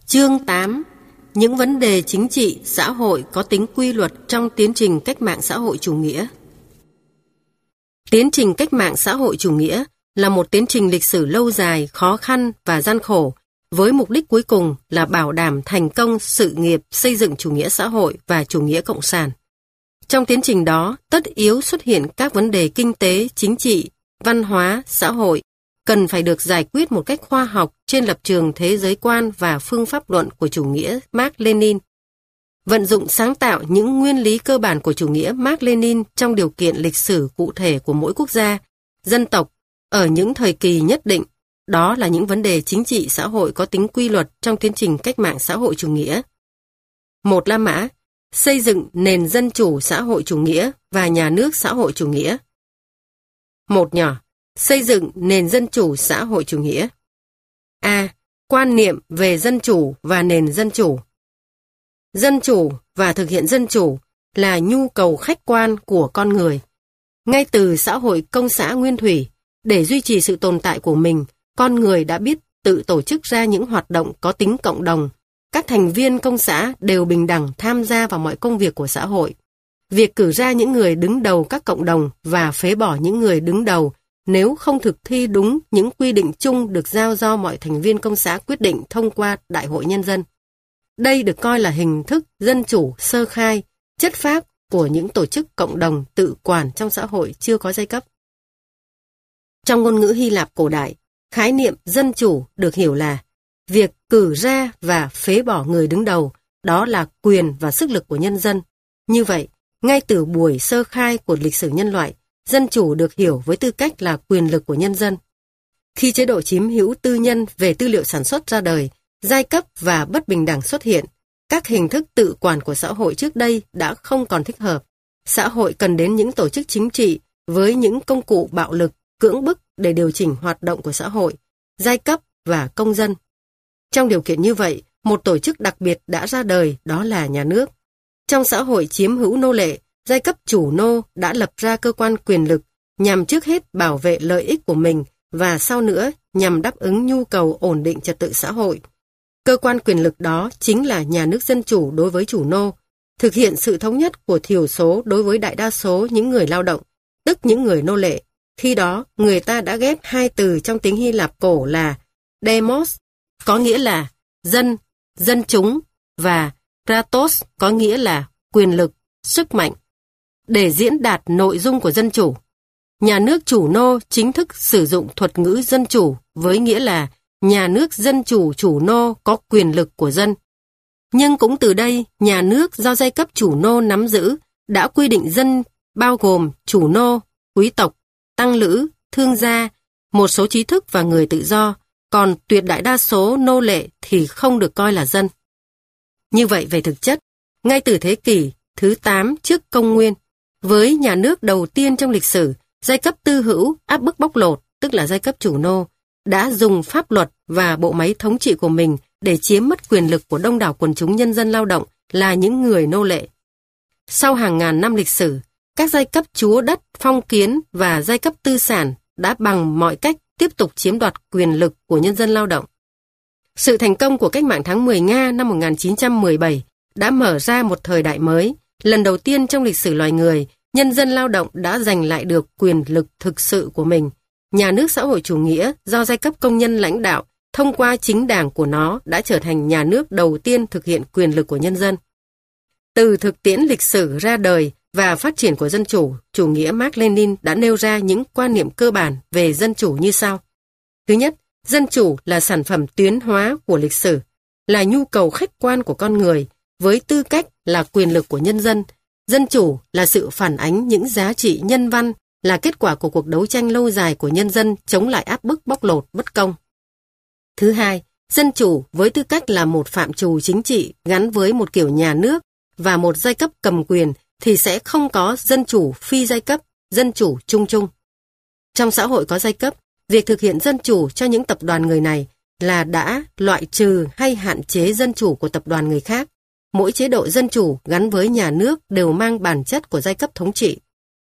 Chương 8. Những vấn đề chính trị, xã hội có tính quy luật trong tiến trình cách mạng xã hội chủ nghĩa. Tiến trình cách mạng xã hội chủ nghĩa là một tiến trình lịch sử lâu dài, khó khăn và gian khổ, với mục đích cuối cùng là bảo đảm thành công sự nghiệp xây dựng chủ nghĩa xã hội và chủ nghĩa cộng sản. Trong tiến trình đó, tất yếu xuất hiện các vấn đề kinh tế, chính trị, văn hóa, xã hội, cần phải được giải quyết một cách khoa học trên lập trường thế giới quan và phương pháp luận của chủ nghĩa Mác-Lênin. Vận dụng sáng tạo những nguyên lý cơ bản của chủ nghĩa Mác-Lênin trong điều kiện lịch sử cụ thể của mỗi quốc gia, dân tộc, ở những thời kỳ nhất định, đó là những vấn đề chính trị xã hội có tính quy luật trong tiến trình cách mạng xã hội chủ nghĩa. Một La Mã, xây dựng nền dân chủ xã hội chủ nghĩa và nhà nước xã hội chủ nghĩa. Một Nhỏ, xây dựng nền dân chủ xã hội chủ nghĩa. A. Quan niệm về dân chủ và nền dân chủ. Dân chủ và thực hiện dân chủ là nhu cầu khách quan của con người. Ngay từ xã hội công xã nguyên thủy, để duy trì sự tồn tại của mình, con người đã biết tự tổ chức ra những hoạt động có tính cộng đồng. Các thành viên công xã đều bình đẳng tham gia vào mọi công việc của xã hội. Việc cử ra những người đứng đầu các cộng đồng và phế bỏ những người đứng đầu nếu không thực thi đúng những quy định chung được giao do mọi thành viên công xã quyết định thông qua Đại hội Nhân dân. Đây được coi là hình thức dân chủ sơ khai, chất phác của những tổ chức cộng đồng tự quản trong xã hội chưa có giai cấp. Trong ngôn ngữ Hy Lạp cổ đại, khái niệm dân chủ được hiểu là việc cử ra và phế bỏ người đứng đầu, đó là quyền và sức lực của nhân dân. Như vậy, ngay từ buổi sơ khai của lịch sử nhân loại, dân chủ được hiểu với tư cách là quyền lực của nhân dân. Khi chế độ chiếm hữu tư nhân về tư liệu sản xuất ra đời, giai cấp và bất bình đẳng xuất hiện, các hình thức tự quản của xã hội trước đây đã không còn thích hợp. Xã hội cần đến những tổ chức chính trị với những công cụ bạo lực, cưỡng bức để điều chỉnh hoạt động của xã hội, giai cấp và công dân. Trong điều kiện như vậy, một tổ chức đặc biệt đã ra đời, đó là nhà nước. Trong xã hội chiếm hữu nô lệ, giai cấp chủ nô đã lập ra cơ quan quyền lực nhằm trước hết bảo vệ lợi ích của mình và sau nữa nhằm đáp ứng nhu cầu ổn định trật tự xã hội. Cơ quan quyền lực đó chính là nhà nước dân chủ đối với chủ nô, thực hiện sự thống nhất của thiểu số đối với đại đa số những người lao động, tức những người nô lệ. Khi đó, người ta đã ghép hai từ trong tiếng Hy Lạp cổ là demos, có nghĩa là dân, dân chúng, và kratos, có nghĩa là quyền lực, sức mạnh, để diễn đạt nội dung của dân chủ. Nhà nước chủ nô chính thức sử dụng thuật ngữ dân chủ với nghĩa là nhà nước dân chủ chủ nô có quyền lực của dân. Nhưng cũng từ đây, nhà nước do giai cấp chủ nô nắm giữ đã quy định dân bao gồm chủ nô, quý tộc, tăng lữ, thương gia, một số trí thức và người tự do, còn tuyệt đại đa số nô lệ thì không được coi là dân. Như vậy về thực chất, ngay từ thế kỷ thứ 8 trước công nguyên, với nhà nước đầu tiên trong lịch sử, giai cấp tư hữu áp bức bóc lột, tức là giai cấp chủ nô, đã dùng pháp luật và bộ máy thống trị của mình để chiếm mất quyền lực của đông đảo quần chúng nhân dân lao động là những người nô lệ. Sau hàng ngàn năm lịch sử, các giai cấp chúa đất, phong kiến và giai cấp tư sản đã bằng mọi cách tiếp tục chiếm đoạt quyền lực của nhân dân lao động. Sự thành công của cách mạng tháng 10 Nga năm 1917 đã mở ra một thời đại mới. Lần đầu tiên trong lịch sử loài người, nhân dân lao động đã giành lại được quyền lực thực sự của mình. Nhà nước xã hội chủ nghĩa do giai cấp công nhân lãnh đạo thông qua chính đảng của nó đã trở thành nhà nước đầu tiên thực hiện quyền lực của nhân dân. Từ thực tiễn lịch sử ra đời và phát triển của dân chủ, chủ nghĩa Mác-Lênin đã nêu ra những quan niệm cơ bản về dân chủ như sau. Thứ nhất, dân chủ là sản phẩm tuyến hóa của lịch sử, là nhu cầu khách quan của con người, với tư cách là quyền lực của nhân dân. Dân chủ là sự phản ánh những giá trị nhân văn, là kết quả của cuộc đấu tranh lâu dài của nhân dân chống lại áp bức bóc lột bất công. Thứ hai, dân chủ với tư cách là một phạm trù chính trị gắn với một kiểu nhà nước và một giai cấp cầm quyền thì sẽ không có dân chủ phi giai cấp, dân chủ chung chung. Trong xã hội có giai cấp, việc thực hiện dân chủ cho những tập đoàn người này là đã loại trừ hay hạn chế dân chủ của tập đoàn người khác. Mỗi chế độ dân chủ gắn với nhà nước đều mang bản chất của giai cấp thống trị.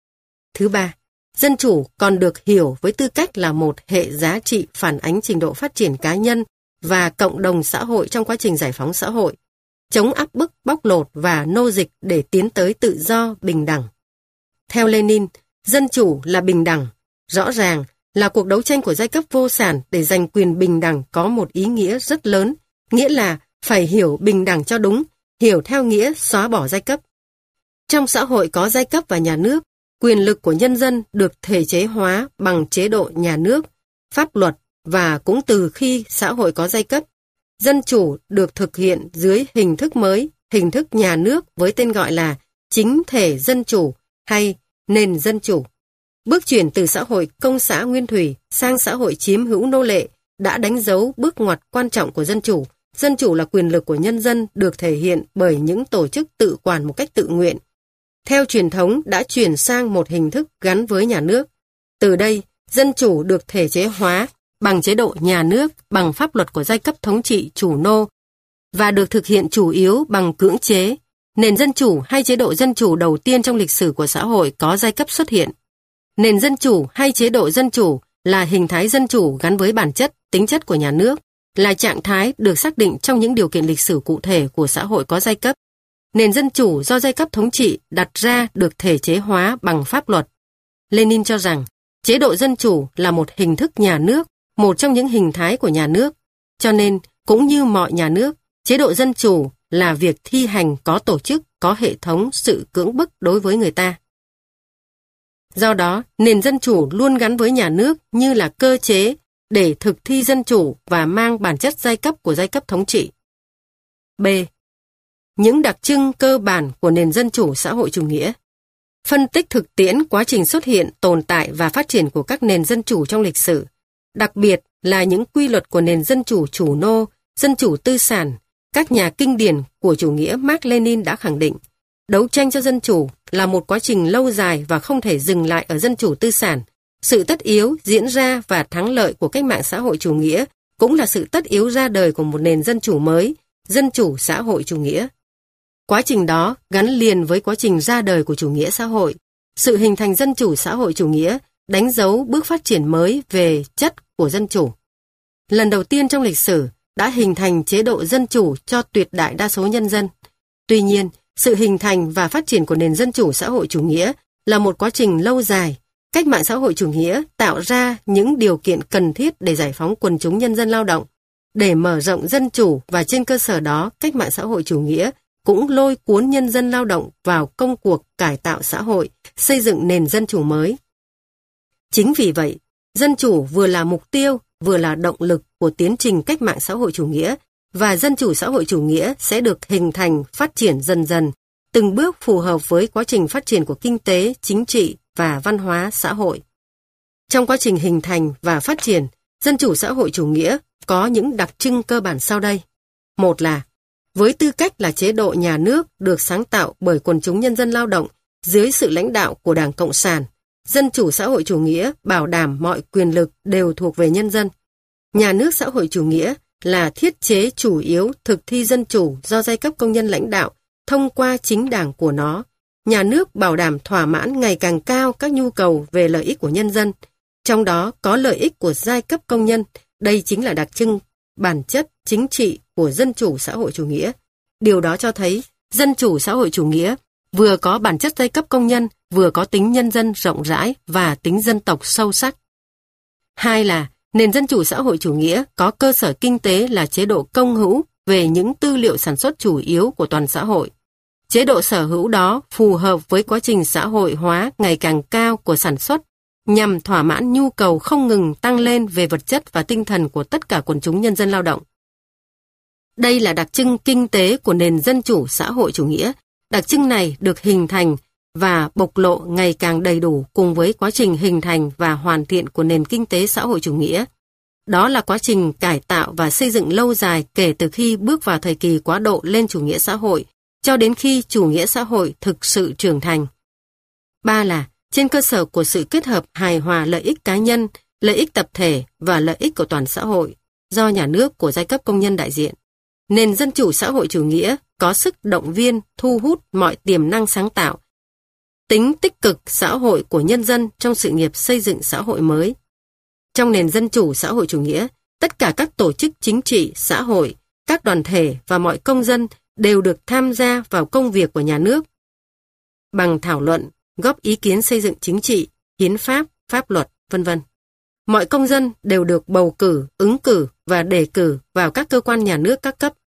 Thứ ba, dân chủ còn được hiểu với tư cách là một hệ giá trị phản ánh trình độ phát triển cá nhân và cộng đồng xã hội trong quá trình giải phóng xã hội, chống áp bức, bóc lột và nô dịch để tiến tới tự do, bình đẳng. Theo Lenin, dân chủ là bình đẳng. Rõ ràng là cuộc đấu tranh của giai cấp vô sản để giành quyền bình đẳng có một ý nghĩa rất lớn, nghĩa là phải hiểu bình đẳng cho đúng, hiểu theo nghĩa xóa bỏ giai cấp. Trong xã hội có giai cấp và nhà nước, quyền lực của nhân dân được thể chế hóa bằng chế độ nhà nước, pháp luật, và cũng từ khi xã hội có giai cấp, dân chủ được thực hiện dưới hình thức mới, hình thức nhà nước với tên gọi là chính thể dân chủ hay nền dân chủ. Bước chuyển từ xã hội công xã nguyên thủy sang xã hội chiếm hữu nô lệ đã đánh dấu bước ngoặt quan trọng của dân chủ. Dân chủ là quyền lực của nhân dân được thể hiện bởi những tổ chức tự quản một cách tự nguyện. Theo truyền thống đã chuyển sang một hình thức gắn với nhà nước. Từ đây, dân chủ được thể chế hóa bằng chế độ nhà nước, bằng pháp luật của giai cấp thống trị chủ nô và được thực hiện chủ yếu bằng cưỡng chế. Nền dân chủ hay chế độ dân chủ đầu tiên trong lịch sử của xã hội có giai cấp xuất hiện. Nền dân chủ hay chế độ dân chủ là hình thái dân chủ gắn với bản chất, tính chất của nhà nước, là trạng thái được xác định trong những điều kiện lịch sử cụ thể của xã hội có giai cấp. Nền dân chủ do giai cấp thống trị đặt ra được thể chế hóa bằng pháp luật. Lenin cho rằng, chế độ dân chủ là một hình thức nhà nước, một trong những hình thái của nhà nước. Cho nên, cũng như mọi nhà nước, chế độ dân chủ là việc thi hành có tổ chức, có hệ thống sự cưỡng bức đối với người ta. Do đó, nền dân chủ luôn gắn với nhà nước như là cơ chế để thực thi dân chủ và mang bản chất giai cấp của giai cấp thống trị. B. Những đặc trưng cơ bản của nền dân chủ xã hội chủ nghĩa. Phân tích thực tiễn quá trình xuất hiện, tồn tại và phát triển của các nền dân chủ trong lịch sử, đặc biệt là những quy luật của nền dân chủ chủ nô, dân chủ tư sản. Các nhà kinh điển của chủ nghĩa Mác Lênin đã khẳng định, đấu tranh cho dân chủ là một quá trình lâu dài và không thể dừng lại ở dân chủ tư sản. Sự tất yếu diễn ra và thắng lợi của cách mạng xã hội chủ nghĩa cũng là sự tất yếu ra đời của một nền dân chủ mới, dân chủ xã hội chủ nghĩa. Quá trình đó gắn liền với quá trình ra đời của chủ nghĩa xã hội. Sự hình thành dân chủ xã hội chủ nghĩa đánh dấu bước phát triển mới về chất của dân chủ. Lần đầu tiên trong lịch sử đã hình thành chế độ dân chủ cho tuyệt đại đa số nhân dân. Tuy nhiên, sự hình thành và phát triển của nền dân chủ xã hội chủ nghĩa là một quá trình lâu dài. Cách mạng xã hội chủ nghĩa tạo ra những điều kiện cần thiết để giải phóng quần chúng nhân dân lao động, để mở rộng dân chủ, và trên cơ sở đó, cách mạng xã hội chủ nghĩa cũng lôi cuốn nhân dân lao động vào công cuộc cải tạo xã hội, xây dựng nền dân chủ mới. Chính vì vậy, dân chủ vừa là mục tiêu, vừa là động lực của tiến trình cách mạng xã hội chủ nghĩa, và dân chủ xã hội chủ nghĩa sẽ được hình thành, phát triển dần dần, từng bước phù hợp với quá trình phát triển của kinh tế, chính trị và văn hóa xã hội. Trong quá trình hình thành và phát triển, dân chủ xã hội chủ nghĩa có những đặc trưng cơ bản sau đây. Một là, với tư cách là chế độ nhà nước được sáng tạo bởi quần chúng nhân dân lao động dưới sự lãnh đạo của Đảng Cộng sản, dân chủ xã hội chủ nghĩa bảo đảm mọi quyền lực đều thuộc về nhân dân. Nhà nước xã hội chủ nghĩa là thiết chế chủ yếu thực thi dân chủ do giai cấp công nhân lãnh đạo thông qua chính đảng của nó. Nhà nước bảo đảm thỏa mãn ngày càng cao các nhu cầu về lợi ích của nhân dân, trong đó có lợi ích của giai cấp công nhân. Đây chính là đặc trưng bản chất chính trị của dân chủ xã hội chủ nghĩa. Điều đó cho thấy dân chủ xã hội chủ nghĩa vừa có bản chất giai cấp công nhân, vừa có tính nhân dân rộng rãi và tính dân tộc sâu sắc. Hai là, nền dân chủ xã hội chủ nghĩa có cơ sở kinh tế là chế độ công hữu về những tư liệu sản xuất chủ yếu của toàn xã hội. Chế độ sở hữu đó phù hợp với quá trình xã hội hóa ngày càng cao của sản xuất, nhằm thỏa mãn nhu cầu không ngừng tăng lên về vật chất và tinh thần của tất cả quần chúng nhân dân lao động. Đây là đặc trưng kinh tế của nền dân chủ xã hội chủ nghĩa. Đặc trưng này được hình thành và bộc lộ ngày càng đầy đủ cùng với quá trình hình thành và hoàn thiện của nền kinh tế xã hội chủ nghĩa. Đó là quá trình cải tạo và xây dựng lâu dài kể từ khi bước vào thời kỳ quá độ lên chủ nghĩa xã hội, cho đến khi chủ nghĩa xã hội thực sự trưởng thành. Ba là, trên cơ sở của sự kết hợp hài hòa lợi ích cá nhân, lợi ích tập thể và lợi ích của toàn xã hội, do nhà nước của giai cấp công nhân đại diện. Nền dân chủ xã hội chủ nghĩa có sức động viên, thu hút mọi tiềm năng sáng tạo, tính tích cực xã hội của nhân dân trong sự nghiệp xây dựng xã hội mới. Trong nền dân chủ xã hội chủ nghĩa, Tất cả các tổ chức chính trị, xã hội, các đoàn thể và mọi công dân đều được tham gia vào công việc của nhà nước bằng thảo luận, góp ý kiến xây dựng chính trị, hiến pháp, pháp luật, v.v. Mọi công dân đều được bầu cử, ứng cử và đề cử vào các cơ quan nhà nước các cấp.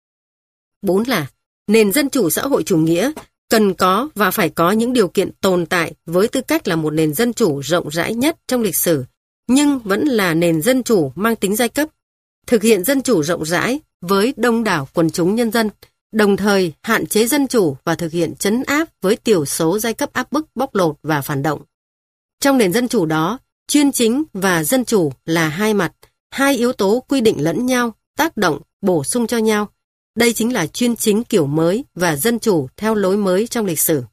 4 là nền dân chủ xã hội chủ nghĩa cần có và phải có những điều kiện tồn tại với tư cách là một nền dân chủ rộng rãi nhất trong lịch sử, nhưng vẫn là nền dân chủ mang tính giai cấp, thực hiện dân chủ rộng rãi với đông đảo quần chúng nhân dân, đồng thời hạn chế dân chủ và thực hiện trấn áp với thiểu số giai cấp áp bức, bóc lột và phản động. Trong nền dân chủ đó, chuyên chính và dân chủ là hai mặt, hai yếu tố quy định lẫn nhau, tác động, bổ sung cho nhau. Đây chính là chuyên chính kiểu mới và dân chủ theo lối mới trong lịch sử.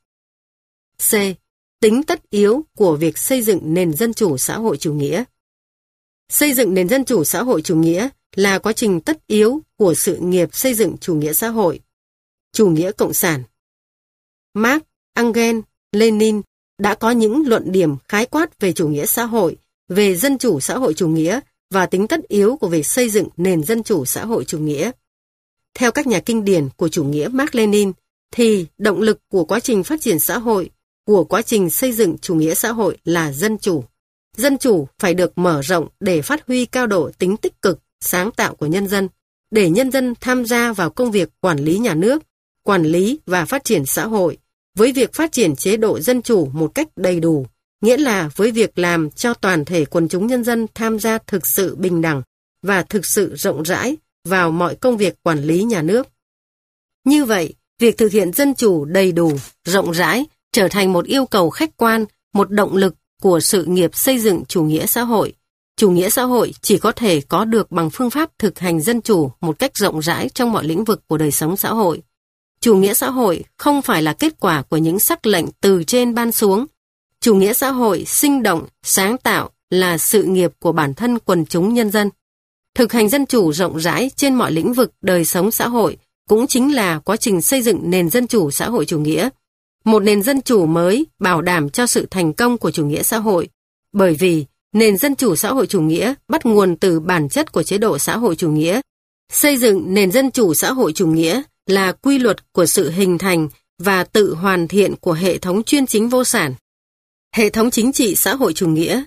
C. Tính tất yếu của việc xây dựng nền dân chủ xã hội chủ nghĩa. Xây dựng nền dân chủ xã hội chủ nghĩa là quá trình tất yếu của sự nghiệp xây dựng chủ nghĩa xã hội, chủ nghĩa cộng sản. Marx, Engels, Lenin đã có những luận điểm khái quát về chủ nghĩa xã hội, về dân chủ xã hội chủ nghĩa và tính tất yếu của việc xây dựng nền dân chủ xã hội chủ nghĩa. Theo các nhà kinh điển của chủ nghĩa Marx-Lenin, thì động lực của quá trình phát triển xã hội, của quá trình xây dựng chủ nghĩa xã hội là dân chủ. Dân chủ phải được mở rộng để phát huy cao độ tính tích cực, sáng tạo của nhân dân, để nhân dân tham gia vào công việc quản lý nhà nước, quản lý và phát triển xã hội, với việc phát triển chế độ dân chủ một cách đầy đủ, nghĩa là với việc làm cho toàn thể quần chúng nhân dân tham gia thực sự bình đẳng và thực sự rộng rãi vào mọi công việc quản lý nhà nước. Như vậy, việc thực hiện dân chủ đầy đủ, rộng rãi trở thành một yêu cầu khách quan, một động lực của sự nghiệp xây dựng chủ nghĩa xã hội. Chủ nghĩa xã hội chỉ có thể có được bằng phương pháp thực hành dân chủ một cách rộng rãi trong mọi lĩnh vực của đời sống xã hội. Chủ nghĩa xã hội không phải là kết quả của những sắc lệnh từ trên ban xuống. Chủ nghĩa xã hội sinh động, sáng tạo là sự nghiệp của bản thân quần chúng nhân dân. Thực hành dân chủ rộng rãi trên mọi lĩnh vực đời sống xã hội cũng chính là quá trình xây dựng nền dân chủ xã hội chủ nghĩa. Một nền dân chủ mới bảo đảm cho sự thành công của chủ nghĩa xã hội, bởi vì nền dân chủ xã hội chủ nghĩa bắt nguồn từ bản chất của chế độ xã hội chủ nghĩa. Xây dựng nền dân chủ xã hội chủ nghĩa là quy luật của sự hình thành và tự hoàn thiện của hệ thống chuyên chính vô sản. Hệ thống chính trị xã hội chủ nghĩa.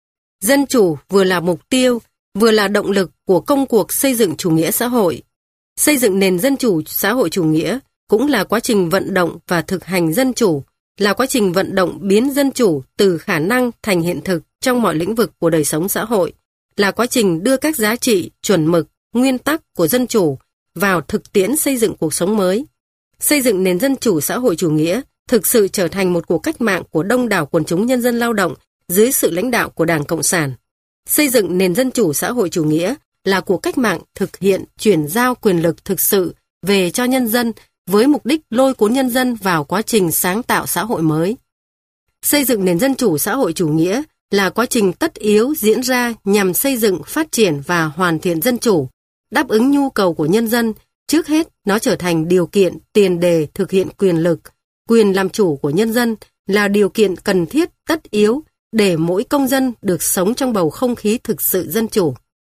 Dân chủ vừa là mục tiêu, vừa là động lực của công cuộc xây dựng chủ nghĩa xã hội. Xây dựng nền dân chủ xã hội chủ nghĩa cũng là quá trình vận động và thực hành dân chủ, là quá trình vận động biến dân chủ từ khả năng thành hiện thực trong mọi lĩnh vực của đời sống xã hội, là quá trình đưa các giá trị, chuẩn mực, nguyên tắc của dân chủ vào thực tiễn xây dựng cuộc sống mới. Xây dựng nền dân chủ xã hội chủ nghĩa thực sự trở thành một cuộc cách mạng của đông đảo quần chúng nhân dân lao động dưới sự lãnh đạo của Đảng Cộng sản. Xây dựng nền dân chủ xã hội chủ nghĩa là cuộc cách mạng thực hiện chuyển giao quyền lực thực sự về cho nhân dân với mục đích lôi cuốn nhân dân vào quá trình sáng tạo xã hội mới. Xây dựng nền dân chủ xã hội chủ nghĩa là quá trình tất yếu diễn ra nhằm xây dựng, phát triển và hoàn thiện dân chủ, đáp ứng nhu cầu của nhân dân. Trước hết, nó trở thành điều kiện tiền đề thực hiện quyền lực, quyền làm chủ của nhân dân là điều kiện cần thiết tất yếu để mỗi công dân được sống trong bầu không khí thực sự dân chủ.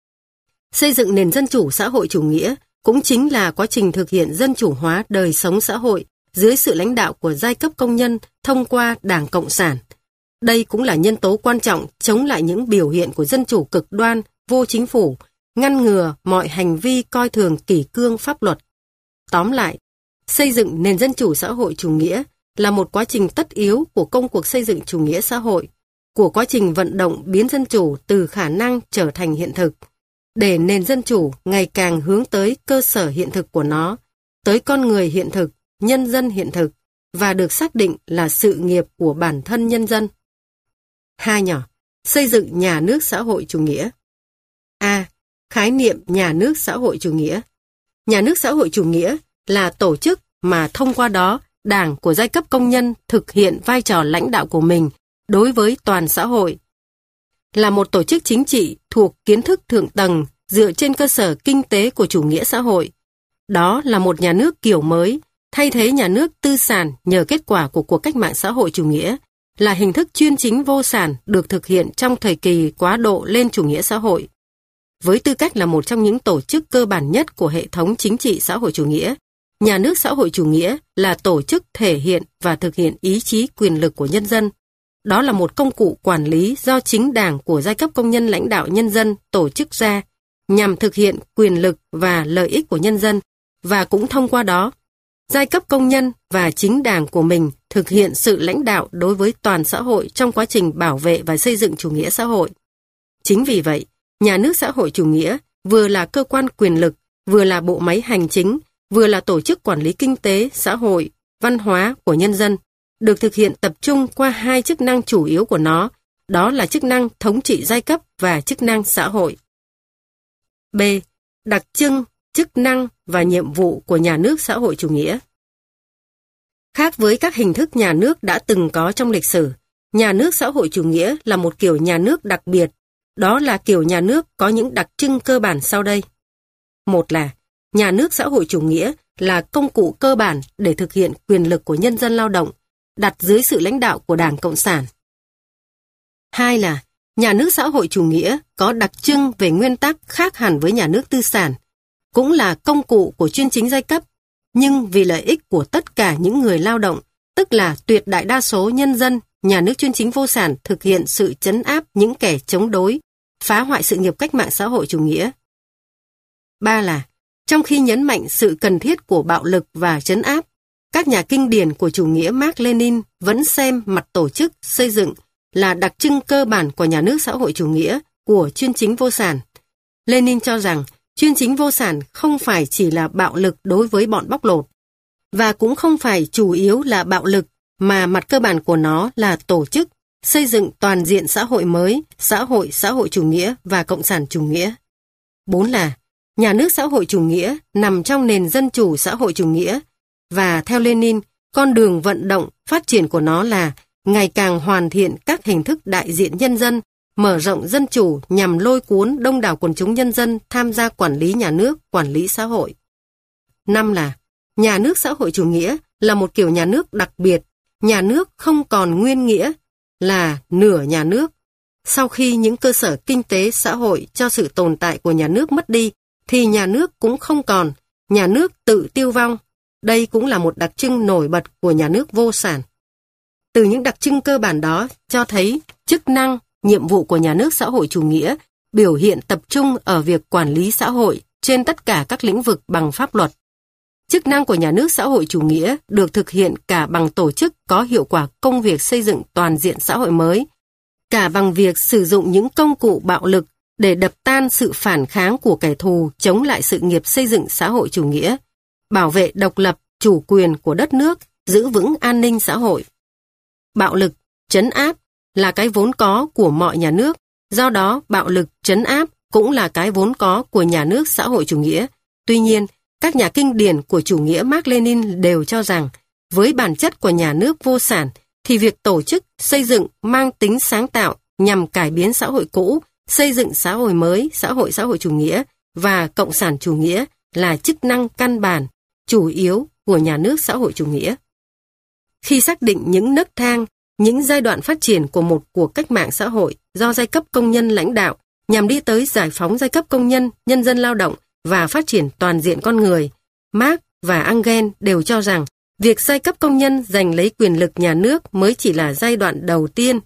Xây dựng nền dân chủ xã hội chủ nghĩa cũng chính là quá trình thực hiện dân chủ hóa đời sống xã hội dưới sự lãnh đạo của giai cấp công nhân thông qua Đảng Cộng sản. Đây cũng là nhân tố quan trọng chống lại những biểu hiện của dân chủ cực đoan, vô chính phủ, ngăn ngừa mọi hành vi coi thường kỷ cương pháp luật. Tóm lại, xây dựng nền dân chủ xã hội chủ nghĩa là một quá trình tất yếu của công cuộc xây dựng chủ nghĩa xã hội, của quá trình vận động biến dân chủ từ khả năng trở thành hiện thực, để nền dân chủ ngày càng hướng tới cơ sở hiện thực của nó, tới con người hiện thực, nhân dân hiện thực, và được xác định là sự nghiệp của bản thân nhân dân. 2 nhỏ, xây dựng nhà nước xã hội chủ nghĩa. A. Khái niệm nhà nước xã hội chủ nghĩa. Nhà nước xã hội chủ nghĩa là tổ chức mà thông qua đó Đảng của giai cấp công nhân thực hiện vai trò lãnh đạo của mình đối với toàn xã hội. Là một tổ chức chính trị thuộc kiến thức thượng tầng dựa trên cơ sở kinh tế của chủ nghĩa xã hội. Đó là một nhà nước kiểu mới, thay thế nhà nước tư sản nhờ kết quả của cuộc cách mạng xã hội chủ nghĩa, là hình thức chuyên chính vô sản được thực hiện trong thời kỳ quá độ lên chủ nghĩa xã hội. với tư cách là một trong những tổ chức cơ bản nhất của hệ thống chính trị xã hội chủ nghĩa, nhà nước xã hội chủ nghĩa là tổ chức thể hiện và thực hiện ý chí quyền lực của nhân dân. Đó là một công cụ quản lý do chính đảng của giai cấp công nhân lãnh đạo nhân dân tổ chức ra nhằm thực hiện quyền lực và lợi ích của nhân dân, và cũng thông qua đó, giai cấp công nhân và chính đảng của mình thực hiện sự lãnh đạo đối với toàn xã hội trong quá trình bảo vệ và xây dựng chủ nghĩa xã hội. Chính vì vậy, nhà nước xã hội chủ nghĩa vừa là cơ quan quyền lực, vừa là bộ máy hành chính, vừa là tổ chức quản lý kinh tế, xã hội, văn hóa của nhân dân, được thực hiện tập trung qua hai chức năng chủ yếu của nó, đó là chức năng thống trị giai cấp và chức năng xã hội. B. Đặc trưng, chức năng và nhiệm vụ của nhà nước xã hội chủ nghĩa. Khác với các hình thức nhà nước đã từng có trong lịch sử, nhà nước xã hội chủ nghĩa là một kiểu nhà nước đặc biệt. Đó là kiểu nhà nước có những đặc trưng cơ bản sau đây. Một là, nhà nước xã hội chủ nghĩa là công cụ cơ bản để thực hiện quyền lực của nhân dân lao động, đặt dưới sự lãnh đạo của Đảng Cộng sản. Hai là, nhà nước xã hội chủ nghĩa có đặc trưng về nguyên tắc khác hẳn với nhà nước tư sản, cũng là công cụ của chuyên chính giai cấp, nhưng vì lợi ích của tất cả những người lao động, tức là tuyệt đại đa số nhân dân, nhà nước chuyên chính vô sản thực hiện sự trấn áp những kẻ chống đối, phá hoại sự nghiệp cách mạng xã hội chủ nghĩa. Ba là, trong khi nhấn mạnh sự cần thiết của bạo lực và trấn áp, các nhà kinh điển của chủ nghĩa Mác Lênin vẫn xem mặt tổ chức xây dựng là đặc trưng cơ bản của nhà nước xã hội chủ nghĩa của chuyên chính vô sản. Lenin cho rằng chuyên chính vô sản không phải chỉ là bạo lực đối với bọn bóc lột, và cũng không phải chủ yếu là bạo lực, mà mặt cơ bản của nó là tổ chức, xây dựng toàn diện xã hội mới, xã hội chủ nghĩa và cộng sản chủ nghĩa. 4 là, nhà nước xã hội chủ nghĩa nằm trong nền dân chủ xã hội chủ nghĩa, và theo Lenin, con đường vận động phát triển của nó là ngày càng hoàn thiện các hình thức đại diện nhân dân, mở rộng dân chủ nhằm lôi cuốn đông đảo quần chúng nhân dân tham gia quản lý nhà nước, quản lý xã hội. 5 là, nhà nước xã hội chủ nghĩa là một kiểu nhà nước đặc biệt, nhà nước không còn nguyên nghĩa là nửa nhà nước. Sau khi những cơ sở kinh tế xã hội cho sự tồn tại của nhà nước mất đi, thì nhà nước cũng không còn, nhà nước tự tiêu vong. Đây cũng là một đặc trưng nổi bật của nhà nước vô sản. Từ những đặc trưng cơ bản đó cho thấy chức năng, nhiệm vụ của nhà nước xã hội chủ nghĩa biểu hiện tập trung ở việc quản lý xã hội trên tất cả các lĩnh vực bằng pháp luật. Chức năng của nhà nước xã hội chủ nghĩa được thực hiện cả bằng tổ chức có hiệu quả công việc xây dựng toàn diện xã hội mới, cả bằng việc sử dụng những công cụ bạo lực để đập tan sự phản kháng của kẻ thù chống lại sự nghiệp xây dựng xã hội chủ nghĩa, bảo vệ độc lập, chủ quyền của đất nước, giữ vững an ninh xã hội. Bạo lực, trấn áp là cái vốn có của mọi nhà nước, do đó bạo lực, trấn áp cũng là cái vốn có của nhà nước xã hội chủ nghĩa. Tuy nhiên, các nhà kinh điển của chủ nghĩa Mác Lênin đều cho rằng, với bản chất của nhà nước vô sản, thì việc tổ chức, xây dựng mang tính sáng tạo nhằm cải biến xã hội cũ, xây dựng xã hội mới, xã hội chủ nghĩa và cộng sản chủ nghĩa là chức năng căn bản, chủ yếu của nhà nước xã hội chủ nghĩa. Khi xác định những nấc thang, những giai đoạn phát triển của một cuộc cách mạng xã hội do giai cấp công nhân lãnh đạo nhằm đi tới giải phóng giai cấp công nhân, nhân dân lao động và phát triển toàn diện con người, Marx và Engels đều cho rằng việc giai cấp công nhân giành lấy quyền lực nhà nước mới chỉ là giai đoạn đầu tiên.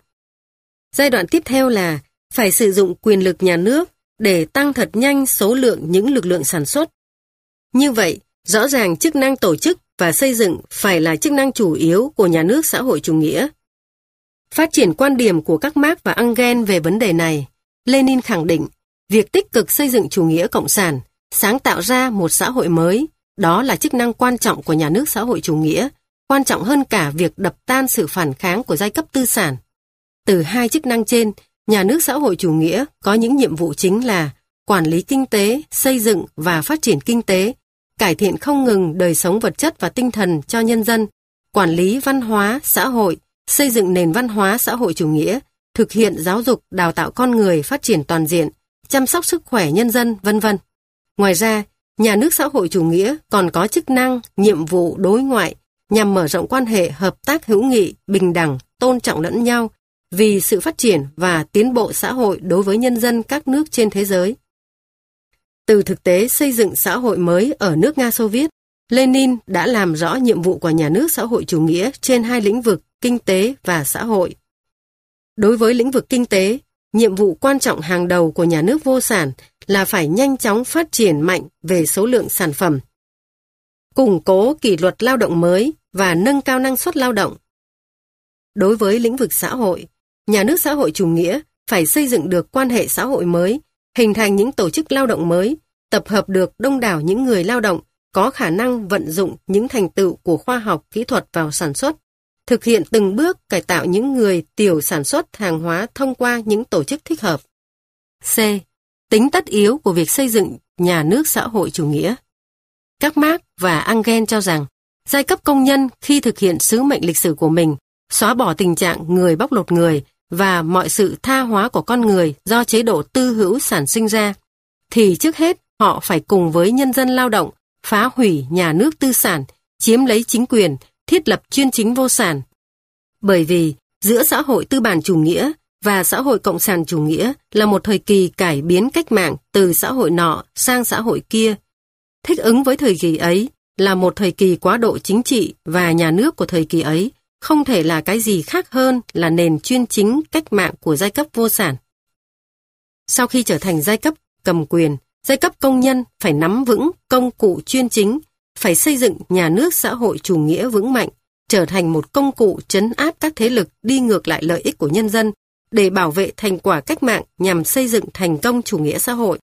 Giai đoạn tiếp theo là phải sử dụng quyền lực nhà nước để tăng thật nhanh số lượng những lực lượng sản xuất. Như vậy, rõ ràng chức năng tổ chức và xây dựng phải là chức năng chủ yếu của nhà nước xã hội chủ nghĩa. Phát triển quan điểm của các Marx và Engels về vấn đề này, Lenin khẳng định việc tích cực xây dựng chủ nghĩa cộng sản, sáng tạo ra một xã hội mới, đó là chức năng quan trọng của nhà nước xã hội chủ nghĩa, quan trọng hơn cả việc đập tan sự phản kháng của giai cấp tư sản. Từ hai chức năng trên, nhà nước xã hội chủ nghĩa có những nhiệm vụ chính là quản lý kinh tế, xây dựng và phát triển kinh tế, cải thiện không ngừng đời sống vật chất và tinh thần cho nhân dân, quản lý văn hóa, xã hội, xây dựng nền văn hóa xã hội chủ nghĩa, thực hiện giáo dục, đào tạo con người phát triển toàn diện, chăm sóc sức khỏe nhân dân, vân vân. Ngoài ra, nhà nước xã hội chủ nghĩa còn có chức năng, nhiệm vụ đối ngoại nhằm mở rộng quan hệ hợp tác hữu nghị, bình đẳng, tôn trọng lẫn nhau vì sự phát triển và tiến bộ xã hội đối với nhân dân các nước trên thế giới. Từ thực tế xây dựng xã hội mới ở nước Nga Xô Viết, Lenin đã làm rõ nhiệm vụ của nhà nước xã hội chủ nghĩa trên hai lĩnh vực kinh tế và xã hội. Đối với lĩnh vực kinh tế, nhiệm vụ quan trọng hàng đầu của nhà nước vô sản là phải nhanh chóng phát triển mạnh về số lượng sản phẩm, củng cố kỷ luật lao động mới và nâng cao năng suất lao động. Đối với lĩnh vực xã hội, nhà nước xã hội chủ nghĩa phải xây dựng được quan hệ xã hội mới, hình thành những tổ chức lao động mới, tập hợp được đông đảo những người lao động có khả năng vận dụng những thành tựu của khoa học kỹ thuật vào sản xuất, thực hiện từng bước cải tạo những người tiểu sản xuất hàng hóa thông qua những tổ chức thích hợp. C. Tính tất yếu của việc xây dựng nhà nước xã hội chủ nghĩa. Các Marx và Engels cho rằng, giai cấp công nhân khi thực hiện sứ mệnh lịch sử của mình, xóa bỏ tình trạng người bóc lột người và mọi sự tha hóa của con người do chế độ tư hữu sản sinh ra, thì trước hết họ phải cùng với nhân dân lao động phá hủy nhà nước tư sản, chiếm lấy chính quyền, thiết lập chuyên chính vô sản. Bởi vì giữa xã hội tư bản chủ nghĩa và xã hội cộng sản chủ nghĩa là một thời kỳ cải biến cách mạng từ xã hội nọ sang xã hội kia. Thích ứng với thời kỳ ấy là một thời kỳ quá độ chính trị và nhà nước của thời kỳ ấy không thể là cái gì khác hơn là nền chuyên chính cách mạng của giai cấp vô sản. Sau khi trở thành giai cấp cầm quyền, giai cấp công nhân phải nắm vững công cụ chuyên chính, phải xây dựng nhà nước xã hội chủ nghĩa vững mạnh, trở thành một công cụ trấn áp các thế lực đi ngược lại lợi ích của nhân dân để bảo vệ thành quả cách mạng nhằm xây dựng thành công chủ nghĩa xã hội.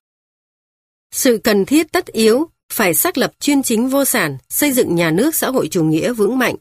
Sự cần thiết tất yếu phải xác lập chuyên chính vô sản, xây dựng nhà nước xã hội chủ nghĩa vững mạnh.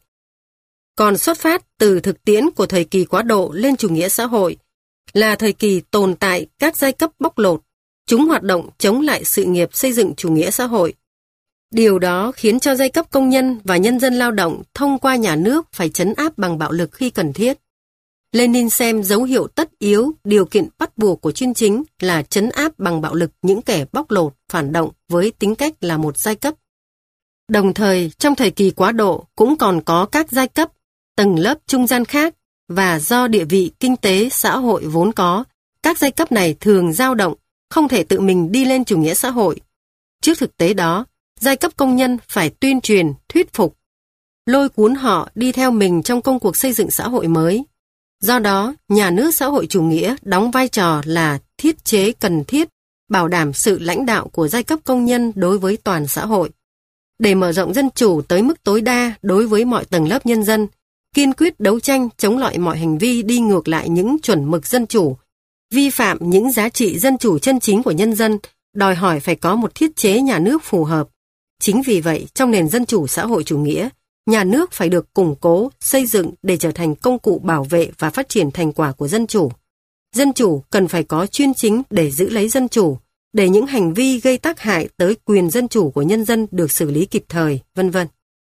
Còn xuất phát từ thực tiễn của thời kỳ quá độ lên chủ nghĩa xã hội là thời kỳ tồn tại các giai cấp bóc lột, chúng hoạt động chống lại sự nghiệp xây dựng chủ nghĩa xã hội. Điều đó khiến cho giai cấp công nhân và nhân dân lao động thông qua nhà nước phải trấn áp bằng bạo lực khi cần thiết. Lenin xem dấu hiệu tất yếu, điều kiện bắt buộc của chuyên chính là trấn áp bằng bạo lực những kẻ bóc lột, phản động với tính cách là một giai cấp. Đồng thời, trong thời kỳ quá độ cũng còn có các giai cấp, tầng lớp trung gian khác, và do địa vị kinh tế xã hội vốn có, các giai cấp này thường dao động, không thể tự mình đi lên chủ nghĩa xã hội. Trước thực tế đó, giai cấp công nhân phải tuyên truyền, thuyết phục, lôi cuốn họ đi theo mình trong công cuộc xây dựng xã hội mới. Do đó, nhà nước xã hội chủ nghĩa đóng vai trò là thiết chế cần thiết, bảo đảm sự lãnh đạo của giai cấp công nhân đối với toàn xã hội. Để mở rộng dân chủ tới mức tối đa đối với mọi tầng lớp nhân dân, kiên quyết đấu tranh chống lại mọi hành vi đi ngược lại những chuẩn mực dân chủ, vi phạm những giá trị dân chủ chân chính của nhân dân, đòi hỏi phải có một thiết chế nhà nước phù hợp. Chính vì vậy, trong nền dân chủ xã hội chủ nghĩa, nhà nước phải được củng cố, xây dựng để trở thành công cụ bảo vệ và phát triển thành quả của dân chủ. Dân chủ cần phải có chuyên chính để giữ lấy dân chủ, để những hành vi gây tác hại tới quyền dân chủ của nhân dân được xử lý kịp thời, v.v.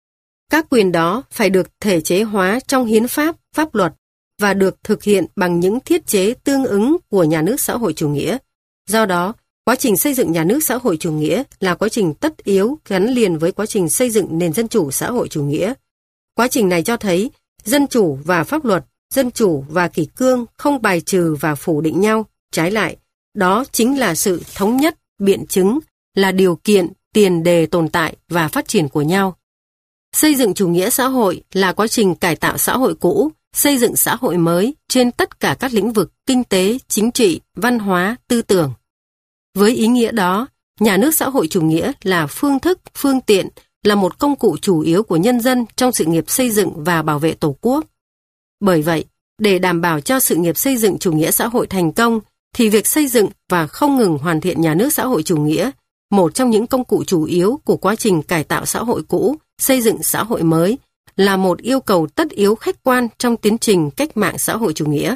Các quyền đó phải được thể chế hóa trong hiến pháp, pháp luật và được thực hiện bằng những thiết chế tương ứng của nhà nước xã hội chủ nghĩa. Do đó, quá trình xây dựng nhà nước xã hội chủ nghĩa là quá trình tất yếu gắn liền với quá trình xây dựng nền dân chủ xã hội chủ nghĩa. Quá trình này cho thấy dân chủ và pháp luật, dân chủ và kỷ cương không bài trừ và phủ định nhau. Trái lại, đó chính là sự thống nhất, biện chứng, là điều kiện, tiền đề tồn tại và phát triển của nhau. Xây dựng chủ nghĩa xã hội là quá trình cải tạo xã hội cũ, xây dựng xã hội mới trên tất cả các lĩnh vực kinh tế, chính trị, văn hóa, tư tưởng. Với ý nghĩa đó, nhà nước xã hội chủ nghĩa là phương thức, phương tiện, là một công cụ chủ yếu của nhân dân trong sự nghiệp xây dựng và bảo vệ Tổ quốc. Bởi vậy, để đảm bảo cho sự nghiệp xây dựng chủ nghĩa xã hội thành công, thì việc xây dựng và không ngừng hoàn thiện nhà nước xã hội chủ nghĩa, một trong những công cụ chủ yếu của quá trình cải tạo xã hội cũ, xây dựng xã hội mới, là một yêu cầu tất yếu khách quan trong tiến trình cách mạng xã hội chủ nghĩa.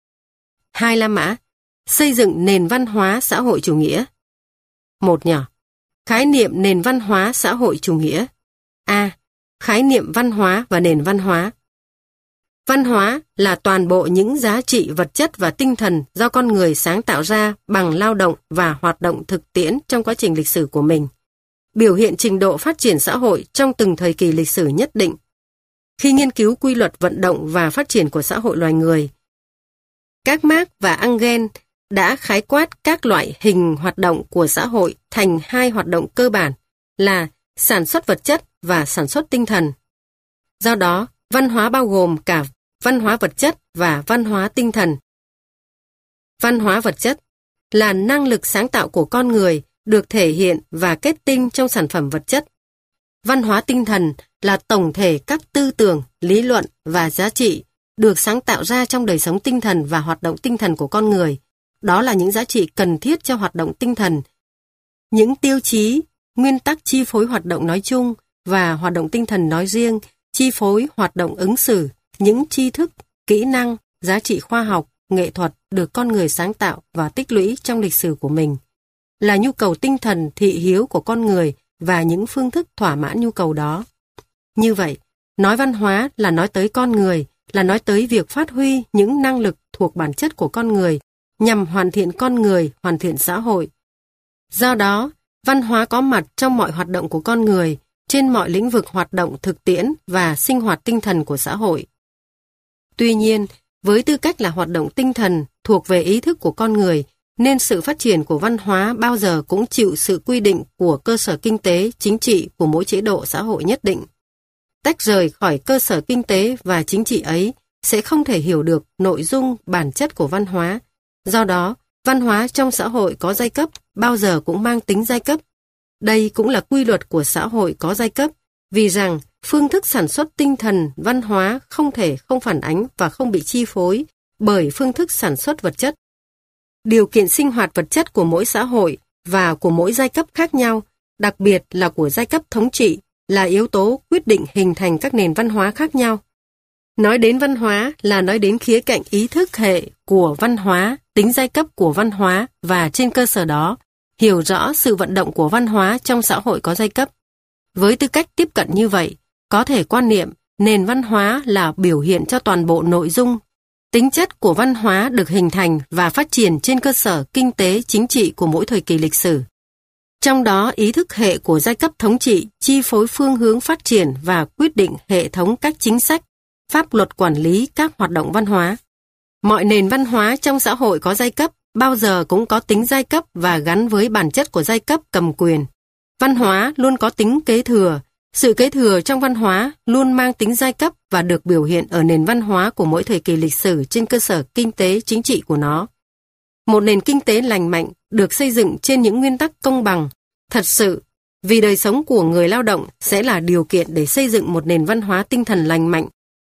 2 La Mã, xây dựng nền văn hóa xã hội chủ nghĩa. 1 nhỏ. Khái niệm nền văn hóa xã hội chủ nghĩa. A. Khái niệm văn hóa và nền văn hóa. Văn hóa là toàn bộ những giá trị vật chất và tinh thần do con người sáng tạo ra bằng lao động và hoạt động thực tiễn trong quá trình lịch sử của mình, biểu hiện trình độ phát triển xã hội trong từng thời kỳ lịch sử nhất định. Khi nghiên cứu quy luật vận động và phát triển của xã hội loài người, các Marx và Engels đã khái quát các loại hình hoạt động của xã hội thành hai hoạt động cơ bản là sản xuất vật chất và sản xuất tinh thần. Do đó, văn hóa bao gồm cả văn hóa vật chất và văn hóa tinh thần. Văn hóa vật chất là năng lực sáng tạo của con người được thể hiện và kết tinh trong sản phẩm vật chất. Văn hóa tinh thần là tổng thể các tư tưởng, lý luận và giá trị được sáng tạo ra trong đời sống tinh thần và hoạt động tinh thần của con người. Đó là những giá trị cần thiết cho hoạt động tinh thần, những tiêu chí, nguyên tắc chi phối hoạt động nói chung và hoạt động tinh thần nói riêng, chi phối hoạt động ứng xử, những tri thức, kỹ năng, giá trị khoa học, nghệ thuật được con người sáng tạo và tích lũy trong lịch sử của mình, là nhu cầu tinh thần thị hiếu của con người và những phương thức thỏa mãn nhu cầu đó. Như vậy, nói văn hóa là nói tới con người, là nói tới việc phát huy những năng lực thuộc bản chất của con người nhằm hoàn thiện con người, hoàn thiện xã hội. Do đó, văn hóa có mặt trong mọi hoạt động của con người, trên mọi lĩnh vực hoạt động thực tiễn và sinh hoạt tinh thần của xã hội. Tuy nhiên, với tư cách là hoạt động tinh thần thuộc về ý thức của con người, nên sự phát triển của văn hóa bao giờ cũng chịu sự quy định của cơ sở kinh tế, chính trị của mỗi chế độ xã hội nhất định. Tách rời khỏi cơ sở kinh tế và chính trị ấy sẽ không thể hiểu được nội dung, bản chất của văn hóa. Do đó, văn hóa trong xã hội có giai cấp bao giờ cũng mang tính giai cấp. Đây cũng là quy luật của xã hội có giai cấp, vì rằng phương thức sản xuất tinh thần, văn hóa không thể không phản ánh và không bị chi phối bởi phương thức sản xuất vật chất. Điều kiện sinh hoạt vật chất của mỗi xã hội và của mỗi giai cấp khác nhau, đặc biệt là của giai cấp thống trị, là yếu tố quyết định hình thành các nền văn hóa khác nhau. Nói đến văn hóa là nói đến khía cạnh ý thức hệ của văn hóa, tính giai cấp của văn hóa và trên cơ sở đó, hiểu rõ sự vận động của văn hóa trong xã hội có giai cấp. Với tư cách tiếp cận như vậy, có thể quan niệm nền văn hóa là biểu hiện cho toàn bộ nội dung, tính chất của văn hóa được hình thành và phát triển trên cơ sở kinh tế chính trị của mỗi thời kỳ lịch sử. Trong đó, ý thức hệ của giai cấp thống trị chi phối phương hướng phát triển và quyết định hệ thống các chính sách, pháp luật quản lý các hoạt động văn hóa. Mọi nền văn hóa trong xã hội có giai cấp bao giờ cũng có tính giai cấp và gắn với bản chất của giai cấp cầm quyền. Văn hóa luôn có tính kế thừa. Sự kế thừa trong văn hóa luôn mang tính giai cấp và được biểu hiện ở nền văn hóa của mỗi thời kỳ lịch sử trên cơ sở kinh tế chính trị của nó. Một nền kinh tế lành mạnh được xây dựng trên những nguyên tắc công bằng, thật sự, vì đời sống của người lao động sẽ là điều kiện để xây dựng một nền văn hóa tinh thần lành mạnh.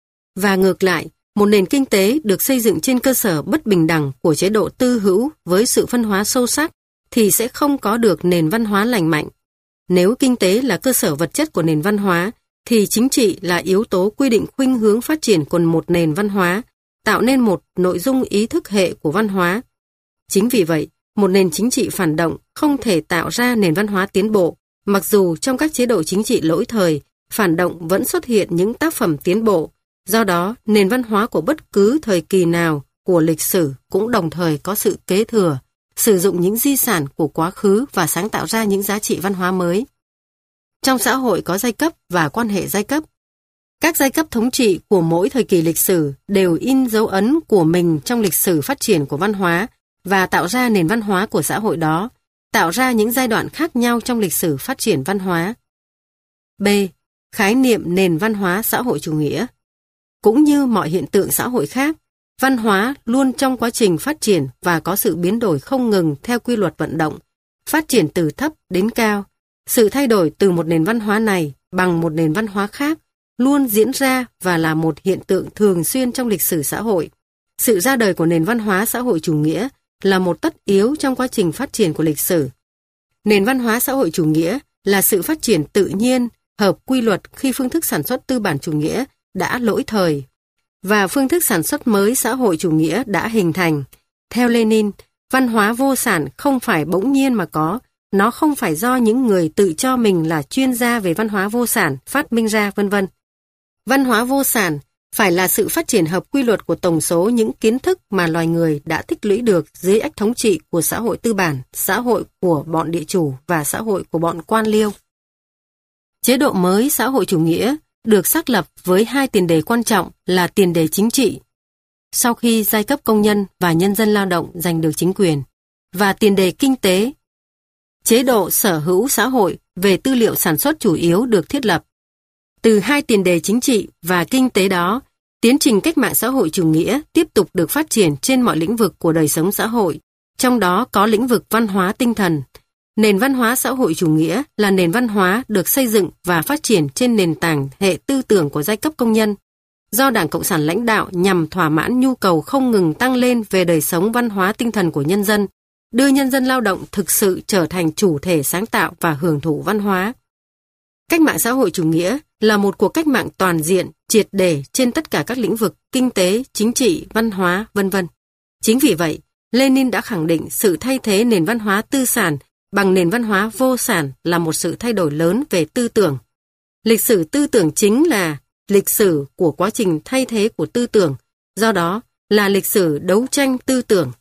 Và ngược lại, một nền kinh tế được xây dựng trên cơ sở bất bình đẳng của chế độ tư hữu với sự phân hóa sâu sắc thì sẽ không có được nền văn hóa lành mạnh. Nếu kinh tế là cơ sở vật chất của nền văn hóa, thì chính trị là yếu tố quy định khuynh hướng phát triển của một nền văn hóa, tạo nên một nội dung ý thức hệ của văn hóa. Chính vì vậy, một nền chính trị phản động không thể tạo ra nền văn hóa tiến bộ, mặc dù trong các chế độ chính trị lỗi thời, phản động vẫn xuất hiện những tác phẩm tiến bộ. Do đó, nền văn hóa của bất cứ thời kỳ nào của lịch sử cũng đồng thời có sự kế thừa, sử dụng những di sản của quá khứ và sáng tạo ra những giá trị văn hóa mới. Trong xã hội có giai cấp và quan hệ giai cấp, các giai cấp thống trị của mỗi thời kỳ lịch sử đều in dấu ấn của mình trong lịch sử phát triển của văn hóa và tạo ra nền văn hóa của xã hội đó, tạo ra những giai đoạn khác nhau trong lịch sử phát triển văn hóa. B. Khái niệm nền văn hóa xã hội chủ nghĩa. Cũng như mọi hiện tượng xã hội khác, văn hóa luôn trong quá trình phát triển và có sự biến đổi không ngừng theo quy luật vận động, phát triển từ thấp đến cao. Sự thay đổi từ một nền văn hóa này bằng một nền văn hóa khác luôn diễn ra và là một hiện tượng thường xuyên trong lịch sử xã hội. Sự ra đời của nền văn hóa xã hội chủ nghĩa là một tất yếu trong quá trình phát triển của lịch sử. Nền văn hóa xã hội chủ nghĩa là sự phát triển tự nhiên, hợp quy luật khi phương thức sản xuất tư bản chủ nghĩa đã lỗi thời và phương thức sản xuất mới xã hội chủ nghĩa đã hình thành. Theo Lenin, văn hóa vô sản không phải bỗng nhiên mà có, nó không phải do những người tự cho mình là chuyên gia về văn hóa vô sản phát minh ra, vân vân. Văn hóa vô sản phải là sự phát triển hợp quy luật của tổng số những kiến thức mà loài người đã tích lũy được dưới ách thống trị của xã hội tư bản, xã hội của bọn địa chủ và xã hội của bọn quan liêu. Chế độ mới xã hội chủ nghĩa được xác lập với hai tiền đề quan trọng là tiền đề chính trị. sau khi giai cấp công nhân và nhân dân lao động giành được chính quyền, và tiền đề kinh tế. Chế độ sở hữu xã hội về tư liệu sản xuất chủ yếu được thiết lập. Từ hai tiền đề chính trị và kinh tế đó, tiến trình cách mạng xã hội chủ nghĩa tiếp tục được phát triển trên mọi lĩnh vực của đời sống xã hội, trong đó có lĩnh vực văn hóa tinh thần. Nền văn hóa xã hội chủ nghĩa là nền văn hóa được xây dựng và phát triển trên nền tảng hệ tư tưởng của giai cấp công nhân, do Đảng Cộng sản lãnh đạo nhằm thỏa mãn nhu cầu không ngừng tăng lên về đời sống văn hóa tinh thần của nhân dân, đưa nhân dân lao động thực sự trở thành chủ thể sáng tạo và hưởng thụ văn hóa. Cách mạng xã hội chủ nghĩa là một cuộc cách mạng toàn diện, triệt để trên tất cả các lĩnh vực kinh tế, chính trị, văn hóa, v.v. Chính vì vậy, Lenin đã khẳng định sự thay thế nền văn hóa tư sản bằng nền văn hóa vô sản là một sự thay đổi lớn về tư tưởng. Lịch sử tư tưởng chính là lịch sử của quá trình thay thế của tư tưởng, do đó là lịch sử đấu tranh tư tưởng.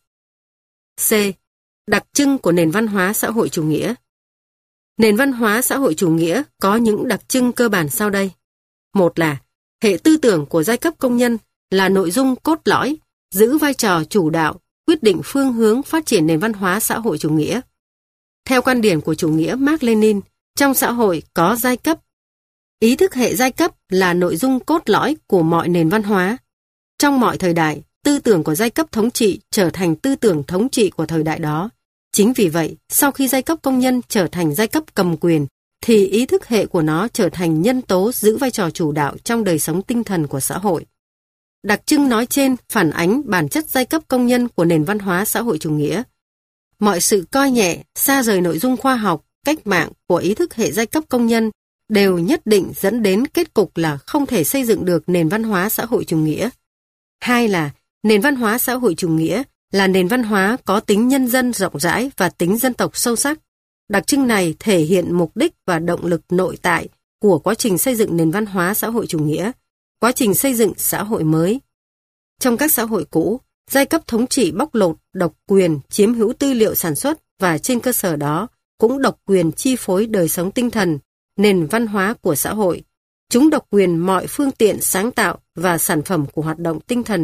C. Đặc trưng của nền văn hóa xã hội chủ nghĩa. Nền văn hóa xã hội chủ nghĩa có những đặc trưng cơ bản sau đây. Một là hệ tư tưởng của giai cấp công nhân là nội dung cốt lõi, giữ vai trò chủ đạo, quyết định phương hướng phát triển nền văn hóa xã hội chủ nghĩa. Theo quan điểm của chủ nghĩa Mác Lênin, trong xã hội có giai cấp. Ý thức hệ giai cấp là nội dung cốt lõi của mọi nền văn hóa. Trong mọi thời đại, tư tưởng của giai cấp thống trị trở thành tư tưởng thống trị của thời đại đó. Chính vì vậy, sau khi giai cấp công nhân trở thành giai cấp cầm quyền, thì ý thức hệ của nó trở thành nhân tố giữ vai trò chủ đạo trong đời sống tinh thần của xã hội. Đặc trưng nói trên phản ánh bản chất giai cấp công nhân của nền văn hóa xã hội chủ nghĩa. Mọi sự coi nhẹ, xa rời nội dung khoa học, cách mạng của ý thức hệ giai cấp công nhân đều nhất định dẫn đến kết cục là không thể xây dựng được nền văn hóa xã hội chủ nghĩa. Hai là nền văn hóa xã hội chủ nghĩa là nền văn hóa có tính nhân dân rộng rãi và tính dân tộc sâu sắc. Đặc trưng này thể hiện mục đích và động lực nội tại của quá trình xây dựng nền văn hóa xã hội chủ nghĩa, quá trình xây dựng xã hội mới. Trong các xã hội cũ, giai cấp thống trị bóc lột, độc quyền, chiếm hữu tư liệu sản xuất và trên cơ sở đó cũng độc quyền chi phối đời sống tinh thần, nền văn hóa của xã hội. Chúng độc quyền mọi phương tiện sáng tạo và sản phẩm của hoạt động tinh thần.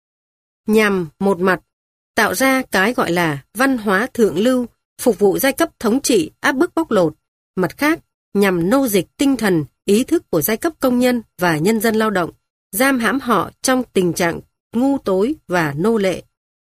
Nhằm, một mặt, tạo ra cái gọi là văn hóa thượng lưu, phục vụ giai cấp thống trị áp bức bóc lột. Mặt khác, nhằm nô dịch tinh thần, ý thức của giai cấp công nhân và nhân dân lao động, giam hãm họ trong tình trạng ngu tối và nô lệ.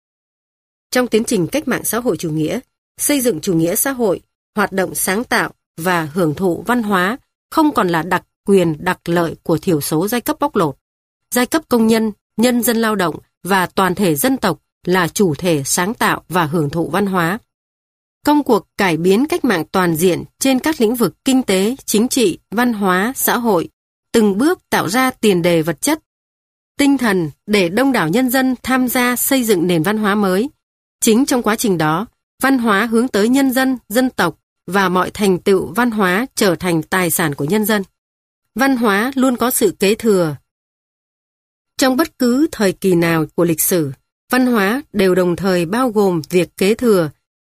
Trong tiến trình cách mạng xã hội chủ nghĩa, xây dựng chủ nghĩa xã hội, hoạt động sáng tạo và hưởng thụ văn hóa không còn là đặc quyền đặc lợi của thiểu số giai cấp bóc lột. Giai cấp công nhân, nhân dân lao động và toàn thể dân tộc là chủ thể sáng tạo và hưởng thụ văn hóa. Công cuộc cải biến cách mạng toàn diện trên các lĩnh vực kinh tế, chính trị, văn hóa, xã hội, từng bước tạo ra tiền đề vật chất, tinh thần để đông đảo nhân dân tham gia xây dựng nền văn hóa mới. Chính trong quá trình đó, văn hóa hướng tới nhân dân, dân tộc và mọi thành tựu văn hóa trở thành tài sản của nhân dân. Văn hóa luôn có sự kế thừa. Trong bất cứ thời kỳ nào của lịch sử, văn hóa đều đồng thời bao gồm việc kế thừa,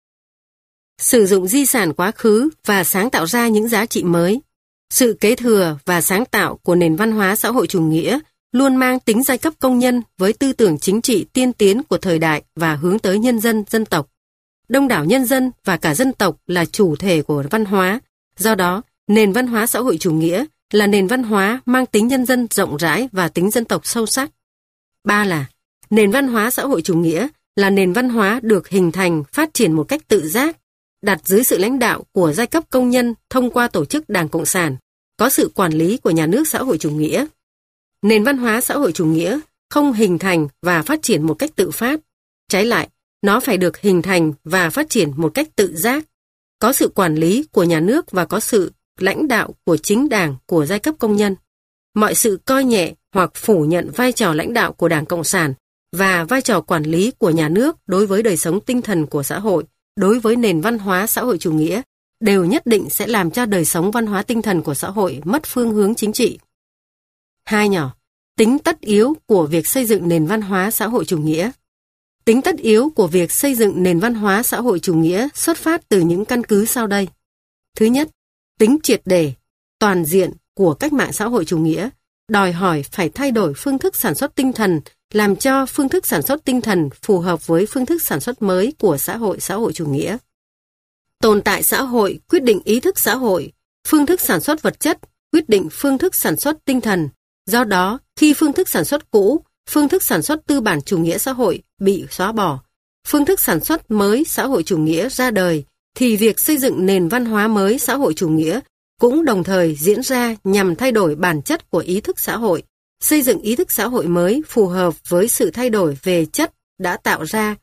sử dụng di sản quá khứ và sáng tạo ra những giá trị mới. Sự kế thừa và sáng tạo của nền văn hóa xã hội chủ nghĩa luôn mang tính giai cấp công nhân với tư tưởng chính trị tiên tiến của thời đại và hướng tới nhân dân, dân tộc. Đông đảo nhân dân và cả dân tộc là chủ thể của văn hóa. Do đó, nền văn hóa xã hội chủ nghĩa là nền văn hóa mang tính nhân dân rộng rãi và tính dân tộc sâu sắc. Ba là, nền văn hóa xã hội chủ nghĩa là nền văn hóa được hình thành, phát triển một cách tự giác, đặt dưới sự lãnh đạo của giai cấp công nhân thông qua tổ chức Đảng Cộng sản, có sự quản lý của nhà nước xã hội chủ nghĩa. Nền văn hóa xã hội chủ nghĩa không hình thành và phát triển một cách tự phát. Trái lại, nó phải được hình thành và phát triển một cách tự giác, có sự quản lý của nhà nước và có sự lãnh đạo của chính đảng của giai cấp công nhân. Mọi sự coi nhẹ hoặc phủ nhận vai trò lãnh đạo của Đảng Cộng sản và vai trò quản lý của nhà nước đối với đời sống tinh thần của xã hội, đối với nền văn hóa xã hội chủ nghĩa, đều nhất định sẽ làm cho đời sống văn hóa tinh thần của xã hội mất phương hướng chính trị. Hai nhỏ, tính tất yếu của việc xây dựng nền văn hóa xã hội chủ nghĩa. Tính tất yếu của việc xây dựng nền văn hóa xã hội chủ nghĩa xuất phát từ những căn cứ sau đây. Thứ nhất, tính triệt để, toàn diện của cách mạng xã hội chủ nghĩa đòi hỏi phải thay đổi phương thức sản xuất tinh thần làm cho phương thức sản xuất tinh thần phù hợp với phương thức sản xuất mới của xã hội chủ nghĩa. Tồn tại xã hội quyết định ý thức xã hội, phương thức sản xuất vật chất quyết định phương thức sản xuất tinh thần. Do đó, khi phương thức sản xuất cũ, phương thức sản xuất tư bản chủ nghĩa xã hội bị xóa bỏ, phương thức sản xuất mới xã hội chủ nghĩa ra đời, thì việc xây dựng nền văn hóa mới xã hội chủ nghĩa cũng đồng thời diễn ra nhằm thay đổi bản chất của ý thức xã hội, xây dựng ý thức xã hội mới phù hợp với sự thay đổi về chất đã tạo ra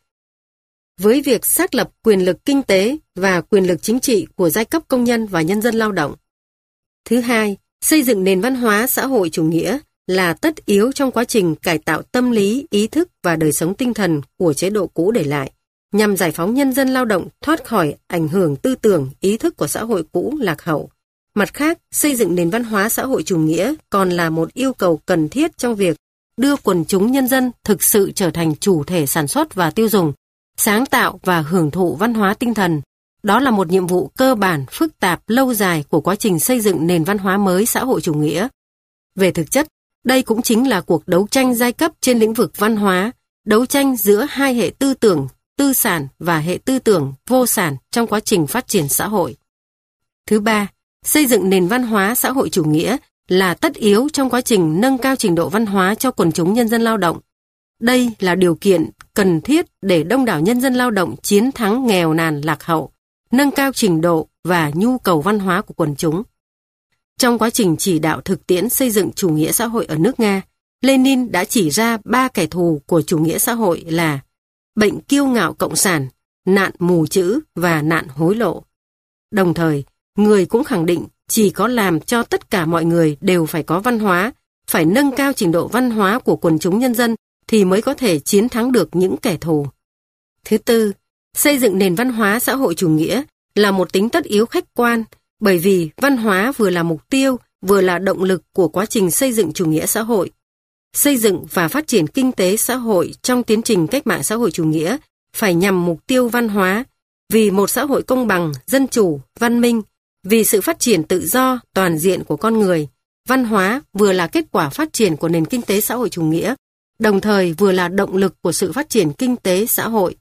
với việc xác lập quyền lực kinh tế và quyền lực chính trị của giai cấp công nhân và nhân dân lao động. Thứ hai, xây dựng nền văn hóa xã hội chủ nghĩa là tất yếu trong quá trình cải tạo tâm lý, ý thức và đời sống tinh thần của chế độ cũ để lại, nhằm giải phóng nhân dân lao động thoát khỏi ảnh hưởng tư tưởng, ý thức của xã hội cũ lạc hậu. Mặt khác, xây dựng nền văn hóa xã hội chủ nghĩa còn là một yêu cầu cần thiết trong việc đưa quần chúng nhân dân thực sự trở thành chủ thể sản xuất và tiêu dùng, sáng tạo và hưởng thụ văn hóa tinh thần. Đó là một nhiệm vụ cơ bản, phức tạp, lâu dài của quá trình xây dựng nền văn hóa mới xã hội chủ nghĩa. Về thực chất, đây cũng chính là cuộc đấu tranh giai cấp trên lĩnh vực văn hóa, đấu tranh giữa hai hệ tư tưởng, tư sản và hệ tư tưởng vô sản trong quá trình phát triển xã hội. Thứ ba, xây dựng nền văn hóa xã hội chủ nghĩa là tất yếu trong quá trình nâng cao trình độ văn hóa cho quần chúng nhân dân lao động. Đây là điều kiện cần thiết để đông đảo nhân dân lao động chiến thắng nghèo nàn lạc hậu, nâng cao trình độ và nhu cầu văn hóa của quần chúng. Trong quá trình chỉ đạo thực tiễn xây dựng chủ nghĩa xã hội ở nước Nga, Lenin đã chỉ ra 3 kẻ thù của chủ nghĩa xã hội là bệnh kiêu ngạo cộng sản, nạn mù chữ và nạn hối lộ. Đồng thời, người cũng khẳng định chỉ có làm cho tất cả mọi người đều phải có văn hóa, phải nâng cao trình độ văn hóa của quần chúng nhân dân thì mới có thể chiến thắng được những kẻ thù. Thứ tư, xây dựng nền văn hóa xã hội chủ nghĩa là một tính tất yếu khách quan, bởi vì văn hóa vừa là mục tiêu, vừa là động lực của quá trình xây dựng chủ nghĩa xã hội. Xây dựng và phát triển kinh tế xã hội trong tiến trình cách mạng xã hội chủ nghĩa phải nhằm mục tiêu văn hóa, vì một xã hội công bằng, dân chủ, văn minh, vì sự phát triển tự do, toàn diện của con người. Văn hóa vừa là kết quả phát triển của nền kinh tế xã hội chủ nghĩa, đồng thời vừa là động lực của sự phát triển kinh tế xã hội.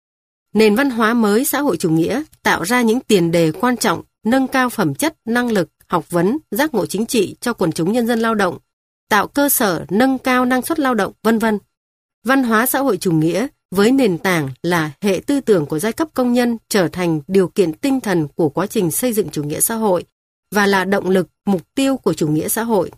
Nền văn hóa mới xã hội chủ nghĩa tạo ra những tiền đề quan trọng nâng cao phẩm chất, năng lực, học vấn, giác ngộ chính trị cho quần chúng nhân dân lao động, tạo cơ sở nâng cao năng suất lao động, v.v. Văn hóa xã hội chủ nghĩa với nền tảng là hệ tư tưởng của giai cấp công nhân trở thành điều kiện tinh thần của quá trình xây dựng chủ nghĩa xã hội và là động lực, mục tiêu của chủ nghĩa xã hội.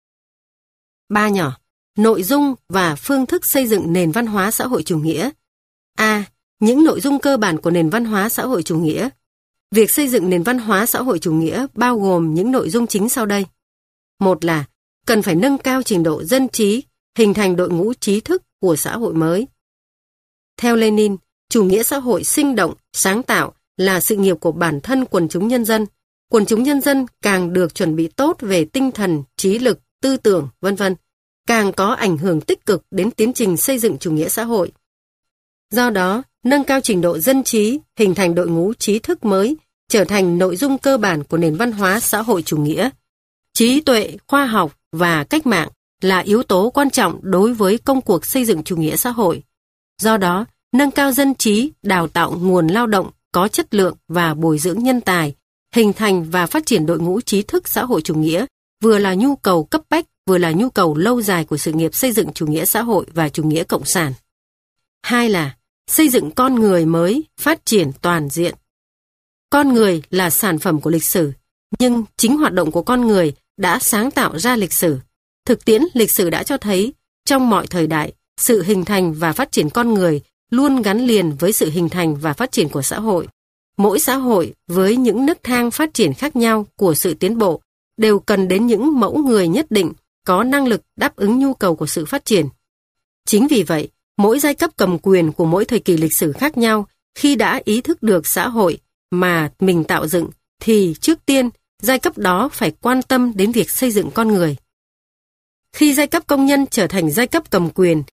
3 nhỏ, nội dung và phương thức xây dựng nền văn hóa xã hội chủ nghĩa. A. Những nội dung cơ bản của nền văn hóa xã hội chủ nghĩa. Việc xây dựng nền văn hóa xã hội chủ nghĩa bao gồm những nội dung chính sau đây. Một là cần phải nâng cao trình độ dân trí, hình thành đội ngũ trí thức của xã hội mới. Theo Lenin, chủ nghĩa xã hội sinh động, sáng tạo là sự nghiệp của bản thân quần chúng nhân dân. Quần chúng nhân dân càng được chuẩn bị tốt về tinh thần, trí lực, tư tưởng, v.v., càng có ảnh hưởng tích cực đến tiến trình xây dựng chủ nghĩa xã hội. Do đó, nâng cao trình độ dân trí, hình thành đội ngũ trí thức mới, trở thành nội dung cơ bản của nền văn hóa xã hội chủ nghĩa. Trí tuệ, khoa học và cách mạng là yếu tố quan trọng đối với công cuộc xây dựng chủ nghĩa xã hội. Do đó, nâng cao dân trí, đào tạo nguồn lao động có chất lượng và bồi dưỡng nhân tài, hình thành và phát triển đội ngũ trí thức xã hội chủ nghĩa, vừa là nhu cầu cấp bách, vừa là nhu cầu lâu dài của sự nghiệp xây dựng chủ nghĩa xã hội và chủ nghĩa cộng sản. 2 là xây dựng con người mới, phát triển toàn diện. Con người là sản phẩm của lịch sử, nhưng chính hoạt động của con người đã sáng tạo ra lịch sử. Thực tiễn lịch sử đã cho thấy, trong mọi thời đại, sự hình thành và phát triển con người luôn gắn liền với sự hình thành và phát triển của xã hội. Mỗi xã hội với những nấc thang phát triển khác nhau của sự tiến bộ đều cần đến những mẫu người nhất định có năng lực đáp ứng nhu cầu của sự phát triển. Chính vì vậy, mỗi giai cấp cầm quyền của mỗi thời kỳ lịch sử khác nhau khi đã ý thức được xã hội mà mình tạo dựng thì trước tiên giai cấp đó phải quan tâm đến việc xây dựng con người. Khi giai cấp công nhân trở thành giai cấp cầm quyền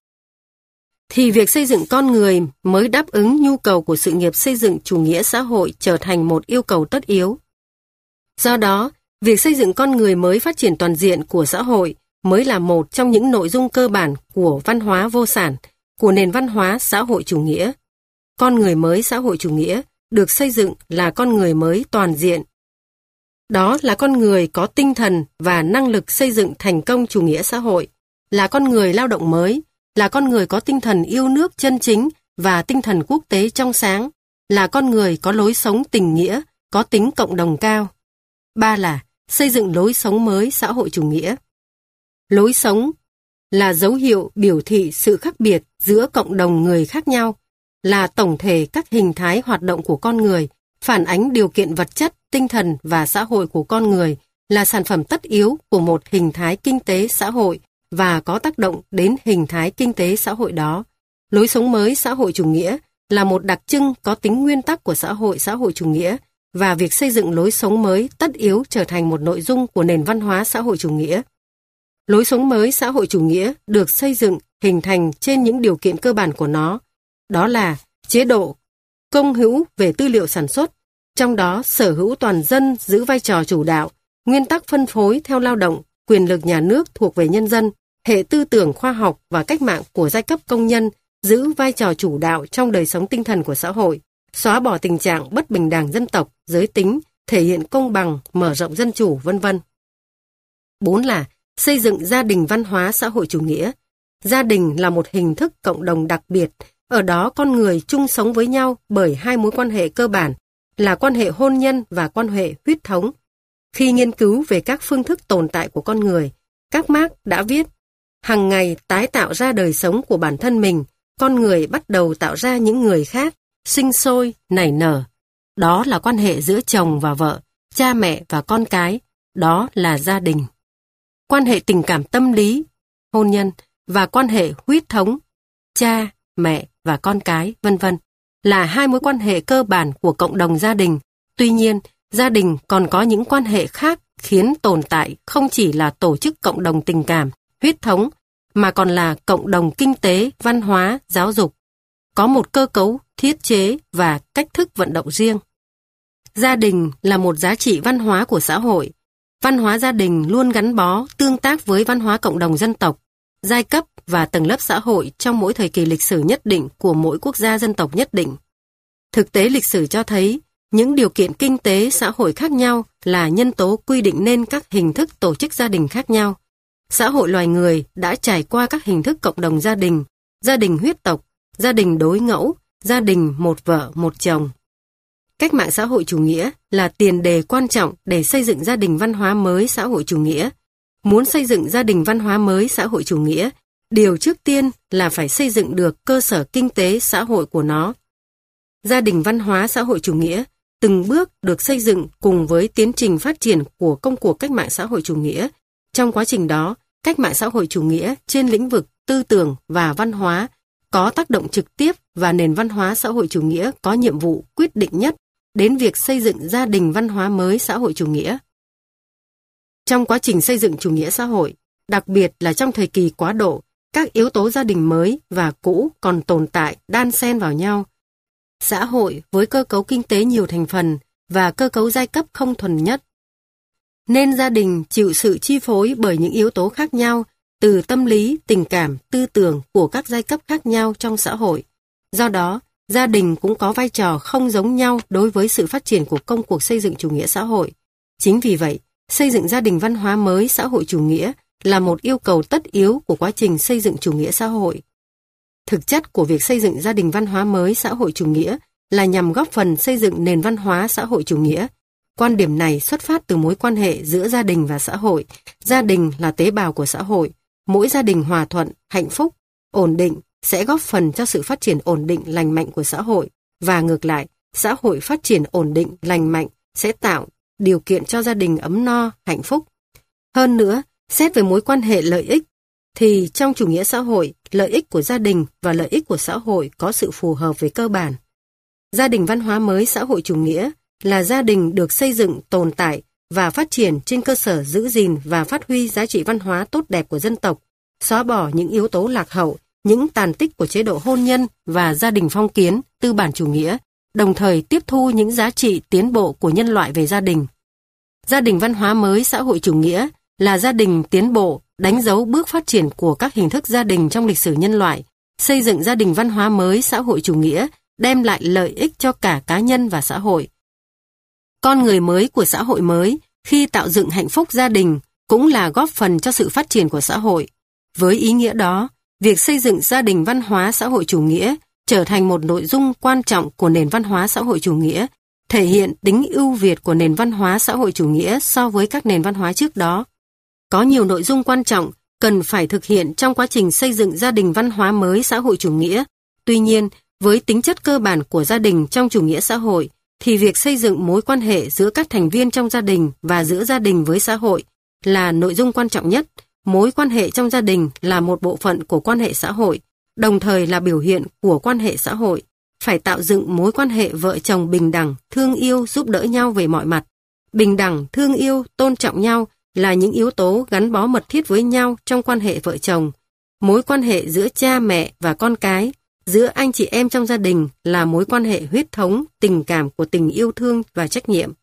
thì việc xây dựng con người mới đáp ứng nhu cầu của sự nghiệp xây dựng chủ nghĩa xã hội trở thành một yêu cầu tất yếu. Do đó, việc xây dựng con người mới phát triển toàn diện của xã hội mới là một trong những nội dung cơ bản của văn hóa vô sản, của nền văn hóa xã hội chủ nghĩa. Con người mới xã hội chủ nghĩa được xây dựng là con người mới toàn diện. Đó là con người có tinh thần và năng lực xây dựng thành công chủ nghĩa xã hội, là con người lao động mới, là con người có tinh thần yêu nước chân chính và tinh thần quốc tế trong sáng, là con người có lối sống tình nghĩa, có tính cộng đồng cao. 3 là xây dựng lối sống mới xã hội chủ nghĩa. Lối sống là dấu hiệu biểu thị sự khác biệt giữa cộng đồng người khác nhau, là tổng thể các hình thái hoạt động của con người, phản ánh điều kiện vật chất, tinh thần và xã hội của con người, là sản phẩm tất yếu của một hình thái kinh tế xã hội và có tác động đến hình thái kinh tế xã hội đó. Lối sống mới xã hội chủ nghĩa là một đặc trưng có tính nguyên tắc của xã hội chủ nghĩa, và việc xây dựng lối sống mới tất yếu trở thành một nội dung của nền văn hóa xã hội chủ nghĩa. Lối sống mới xã hội chủ nghĩa được xây dựng, hình thành trên những điều kiện cơ bản của nó, đó là chế độ công hữu về tư liệu sản xuất, trong đó sở hữu toàn dân giữ vai trò chủ đạo, nguyên tắc phân phối theo lao động, quyền lực nhà nước thuộc về nhân dân, hệ tư tưởng khoa học và cách mạng của giai cấp công nhân giữ vai trò chủ đạo trong đời sống tinh thần của xã hội, xóa bỏ tình trạng bất bình đẳng dân tộc, giới tính, thể hiện công bằng, mở rộng dân chủ, vân vân. 4 là xây dựng gia đình văn hóa xã hội chủ nghĩa. Gia đình là một hình thức cộng đồng đặc biệt, ở đó con người chung sống với nhau bởi hai mối quan hệ cơ bản là quan hệ hôn nhân và quan hệ huyết thống. Khi nghiên cứu về các phương thức tồn tại của con người, các Marx đã viết, hàng ngày tái tạo ra đời sống của bản thân mình, con người bắt đầu tạo ra những người khác, sinh sôi, nảy nở. Đó là quan hệ giữa chồng và vợ, cha mẹ và con cái, đó là gia đình. Quan hệ tình cảm tâm lý, hôn nhân, và quan hệ huyết thống, cha, mẹ và con cái, vân vân, là hai mối quan hệ cơ bản của cộng đồng gia đình. Tuy nhiên, gia đình còn có những quan hệ khác khiến tồn tại không chỉ là tổ chức cộng đồng tình cảm, huyết thống, mà còn là cộng đồng kinh tế, văn hóa, giáo dục. Có một cơ cấu, thiết chế và cách thức vận động riêng. Gia đình là một giá trị văn hóa của xã hội. Văn hóa gia đình luôn gắn bó, tương tác với văn hóa cộng đồng dân tộc, giai cấp và tầng lớp xã hội trong mỗi thời kỳ lịch sử nhất định của mỗi quốc gia dân tộc nhất định. Thực tế lịch sử cho thấy, những điều kiện kinh tế xã hội khác nhau là nhân tố quy định nên các hình thức tổ chức gia đình khác nhau. Xã hội loài người đã trải qua các hình thức cộng đồng gia đình huyết tộc, gia đình đối ngẫu, gia đình một vợ một chồng. Cách mạng xã hội chủ nghĩa là tiền đề quan trọng để xây dựng gia đình văn hóa mới xã hội chủ nghĩa. Muốn xây dựng gia đình văn hóa mới xã hội chủ nghĩa, điều trước tiên là phải xây dựng được cơ sở kinh tế xã hội của nó. Gia đình văn hóa xã hội chủ nghĩa từng bước được xây dựng cùng với tiến trình phát triển của công cuộc cách mạng xã hội chủ nghĩa. Trong quá trình đó, cách mạng xã hội chủ nghĩa trên lĩnh vực tư tưởng và văn hóa có tác động trực tiếp và nền văn hóa xã hội chủ nghĩa có nhiệm vụ quyết định nhất đến việc xây dựng gia đình văn hóa mới xã hội chủ nghĩa. Trong quá trình xây dựng chủ nghĩa xã hội, đặc biệt là trong thời kỳ quá độ, các yếu tố gia đình mới và cũ còn tồn tại đan xen vào nhau. Xã hội với cơ cấu kinh tế nhiều thành phần và cơ cấu giai cấp không thuần nhất. Nên gia đình chịu sự chi phối bởi những yếu tố khác nhau từ tâm lý, tình cảm, tư tưởng của các giai cấp khác nhau trong xã hội. Do đó, gia đình cũng có vai trò không giống nhau đối với sự phát triển của công cuộc xây dựng chủ nghĩa xã hội. Chính vì vậy, xây dựng gia đình văn hóa mới xã hội chủ nghĩa là một yêu cầu tất yếu của quá trình xây dựng chủ nghĩa xã hội. Thực chất của việc xây dựng gia đình văn hóa mới xã hội chủ nghĩa là nhằm góp phần xây dựng nền văn hóa xã hội chủ nghĩa. Quan điểm này xuất phát từ mối quan hệ giữa gia đình và xã hội. Gia đình là tế bào của xã hội. Mỗi gia đình hòa thuận, hạnh phúc, ổn định sẽ góp phần cho sự phát triển ổn định lành mạnh của xã hội. Và ngược lại, xã hội phát triển ổn định lành mạnh sẽ tạo điều kiện cho gia đình ấm no, hạnh phúc. Hơn nữa, xét về mối quan hệ lợi ích, thì trong chủ nghĩa xã hội, lợi ích của gia đình và lợi ích của xã hội có sự phù hợp về cơ bản. Gia đình văn hóa mới xã hội chủ nghĩa là gia đình được xây dựng, tồn tại và phát triển trên cơ sở giữ gìn và phát huy giá trị văn hóa tốt đẹp của dân tộc, xóa bỏ những yếu tố lạc hậu, những tàn tích của chế độ hôn nhân và gia đình phong kiến, tư bản chủ nghĩa, đồng thời tiếp thu những giá trị tiến bộ của nhân loại về gia đình. Gia đình văn hóa mới xã hội chủ nghĩa là gia đình tiến bộ đánh dấu bước phát triển của các hình thức gia đình trong lịch sử nhân loại, xây dựng gia đình văn hóa mới xã hội chủ nghĩa, đem lại lợi ích cho cả cá nhân và xã hội. Con người mới của xã hội mới, khi tạo dựng hạnh phúc gia đình, cũng là góp phần cho sự phát triển của xã hội. Với ý nghĩa đó, việc xây dựng gia đình văn hóa xã hội chủ nghĩa trở thành một nội dung quan trọng của nền văn hóa xã hội chủ nghĩa, thể hiện tính ưu việt của nền văn hóa xã hội chủ nghĩa so với các nền văn hóa trước đó. Có nhiều nội dung quan trọng cần phải thực hiện trong quá trình xây dựng gia đình văn hóa mới xã hội chủ nghĩa. Tuy nhiên, với tính chất cơ bản của gia đình trong chủ nghĩa xã hội, thì việc xây dựng mối quan hệ giữa các thành viên trong gia đình và giữa gia đình với xã hội là nội dung quan trọng nhất. Mối quan hệ trong gia đình là một bộ phận của quan hệ xã hội, đồng thời là biểu hiện của quan hệ xã hội. Phải tạo dựng mối quan hệ vợ chồng bình đẳng, thương yêu, giúp đỡ nhau về mọi mặt. Bình đẳng, thương yêu, tôn trọng nhau là những yếu tố gắn bó mật thiết với nhau trong quan hệ vợ chồng. Mối quan hệ giữa cha mẹ và con cái, giữa anh chị em trong gia đình là mối quan hệ huyết thống, tình cảm của tình yêu thương và trách nhiệm.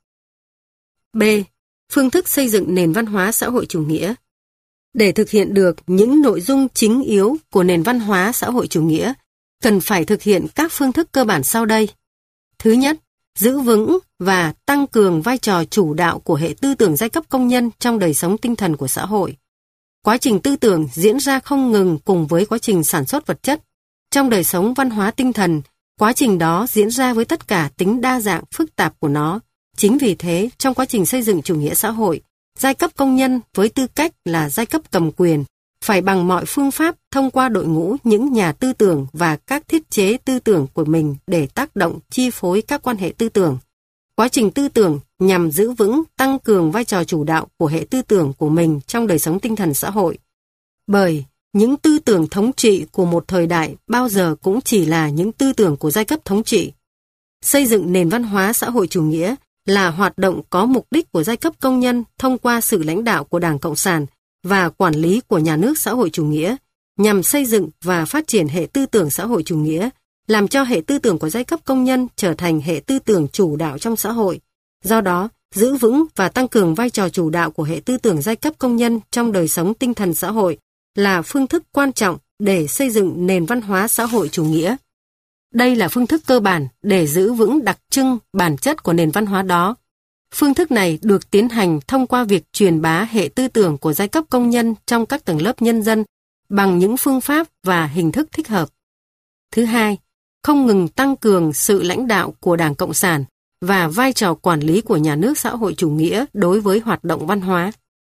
B. Phương thức xây dựng nền văn hóa xã hội chủ nghĩa. Để thực hiện được những nội dung chính yếu của nền văn hóa xã hội chủ nghĩa, cần phải thực hiện các phương thức cơ bản sau đây. Thứ nhất, giữ vững và tăng cường vai trò chủ đạo của hệ tư tưởng giai cấp công nhân trong đời sống tinh thần của xã hội. Quá trình tư tưởng diễn ra không ngừng cùng với quá trình sản xuất vật chất. Trong đời sống văn hóa tinh thần, quá trình đó diễn ra với tất cả tính đa dạng phức tạp của nó. Chính vì thế, trong quá trình xây dựng chủ nghĩa xã hội, giai cấp công nhân với tư cách là giai cấp cầm quyền phải bằng mọi phương pháp thông qua đội ngũ những nhà tư tưởng và các thiết chế tư tưởng của mình để tác động chi phối các quan hệ tư tưởng. Quá trình tư tưởng nhằm giữ vững, tăng cường vai trò chủ đạo của hệ tư tưởng của mình trong đời sống tinh thần xã hội. Bởi những tư tưởng thống trị của một thời đại bao giờ cũng chỉ là những tư tưởng của giai cấp thống trị. Xây dựng nền văn hóa xã hội chủ nghĩa là hoạt động có mục đích của giai cấp công nhân thông qua sự lãnh đạo của Đảng Cộng sản và quản lý của nhà nước xã hội chủ nghĩa, nhằm xây dựng và phát triển hệ tư tưởng xã hội chủ nghĩa, làm cho hệ tư tưởng của giai cấp công nhân trở thành hệ tư tưởng chủ đạo trong xã hội. Do đó, giữ vững và tăng cường vai trò chủ đạo của hệ tư tưởng giai cấp công nhân trong đời sống tinh thần xã hội là phương thức quan trọng để xây dựng nền văn hóa xã hội chủ nghĩa. Đây là phương thức cơ bản để giữ vững đặc trưng, bản chất của nền văn hóa đó. Phương thức này được tiến hành thông qua việc truyền bá hệ tư tưởng của giai cấp công nhân trong các tầng lớp nhân dân bằng những phương pháp và hình thức thích hợp. Thứ hai, không ngừng tăng cường sự lãnh đạo của Đảng Cộng sản và vai trò quản lý của nhà nước xã hội chủ nghĩa đối với hoạt động văn hóa.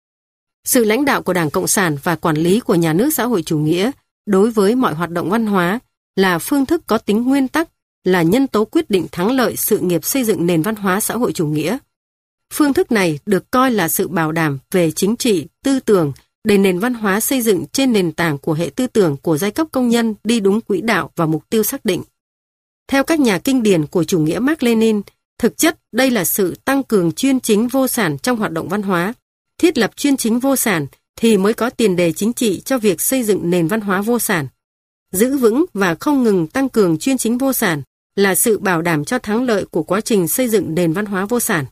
Sự lãnh đạo của Đảng Cộng sản và quản lý của nhà nước xã hội chủ nghĩa đối với mọi hoạt động văn hóa là phương thức có tính nguyên tắc, là nhân tố quyết định thắng lợi sự nghiệp xây dựng nền văn hóa xã hội chủ nghĩa. Phương thức này được coi là sự bảo đảm về chính trị, tư tưởng để nền văn hóa xây dựng trên nền tảng của hệ tư tưởng của giai cấp công nhân đi đúng quỹ đạo và mục tiêu xác định. Theo các nhà kinh điển của chủ nghĩa Mác Lênin, thực chất đây là sự tăng cường chuyên chính vô sản trong hoạt động văn hóa. Thiết lập chuyên chính vô sản thì mới có tiền đề chính trị cho việc xây dựng nền văn hóa vô sản. Giữ vững và không ngừng tăng cường chuyên chính vô sản là sự bảo đảm cho thắng lợi của quá trình xây dựng nền văn hóa vô sản.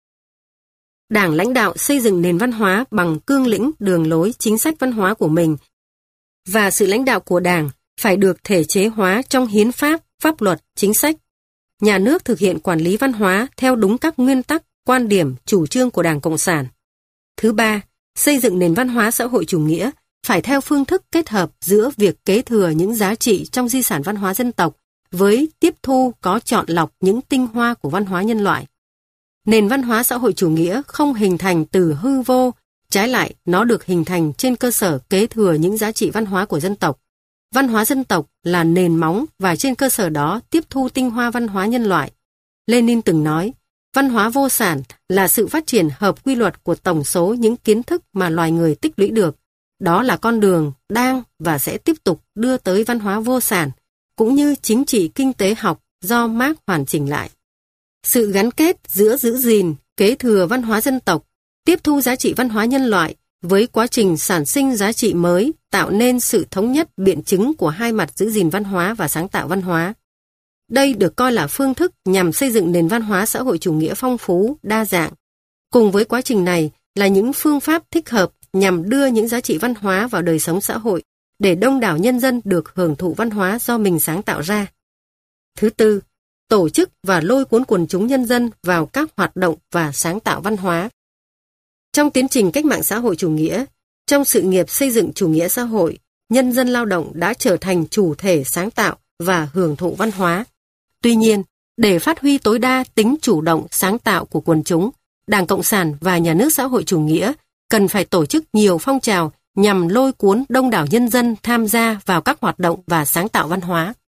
Đảng lãnh đạo xây dựng nền văn hóa bằng cương lĩnh, đường lối, chính sách văn hóa của mình, và sự lãnh đạo của Đảng phải được thể chế hóa trong hiến pháp, pháp luật, chính sách. Nhà nước thực hiện quản lý văn hóa theo đúng các nguyên tắc, quan điểm, chủ trương của Đảng Cộng sản. Thứ ba, xây dựng nền văn hóa xã hội chủ nghĩa phải theo phương thức kết hợp giữa việc kế thừa những giá trị trong di sản văn hóa dân tộc với tiếp thu có chọn lọc những tinh hoa của văn hóa nhân loại. Nền văn hóa xã hội chủ nghĩa không hình thành từ hư vô, trái lại nó được hình thành trên cơ sở kế thừa những giá trị văn hóa của dân tộc. Văn hóa dân tộc là nền móng và trên cơ sở đó tiếp thu tinh hoa văn hóa nhân loại. Lenin từng nói, văn hóa vô sản là sự phát triển hợp quy luật của tổng số những kiến thức mà loài người tích lũy được. Đó là con đường đang và sẽ tiếp tục đưa tới văn hóa vô sản, cũng như chính trị kinh tế học do Marx hoàn chỉnh lại. Sự gắn kết giữa giữ gìn, kế thừa văn hóa dân tộc, tiếp thu giá trị văn hóa nhân loại với quá trình sản sinh giá trị mới tạo nên sự thống nhất biện chứng của hai mặt giữ gìn văn hóa và sáng tạo văn hóa. Đây được coi là phương thức nhằm xây dựng nền văn hóa xã hội chủ nghĩa phong phú, đa dạng. Cùng với quá trình này là những phương pháp thích hợp nhằm đưa những giá trị văn hóa vào đời sống xã hội để đông đảo nhân dân được hưởng thụ văn hóa do mình sáng tạo ra. Thứ tư, tổ chức và lôi cuốn quần chúng nhân dân vào các hoạt động và sáng tạo văn hóa. Trong tiến trình cách mạng xã hội chủ nghĩa, trong sự nghiệp xây dựng chủ nghĩa xã hội, nhân dân lao động đã trở thành chủ thể sáng tạo và hưởng thụ văn hóa. Tuy nhiên, để phát huy tối đa tính chủ động sáng tạo của quần chúng, Đảng Cộng sản và Nhà nước xã hội chủ nghĩa cần phải tổ chức nhiều phong trào nhằm lôi cuốn đông đảo nhân dân tham gia vào các hoạt động và sáng tạo văn hóa.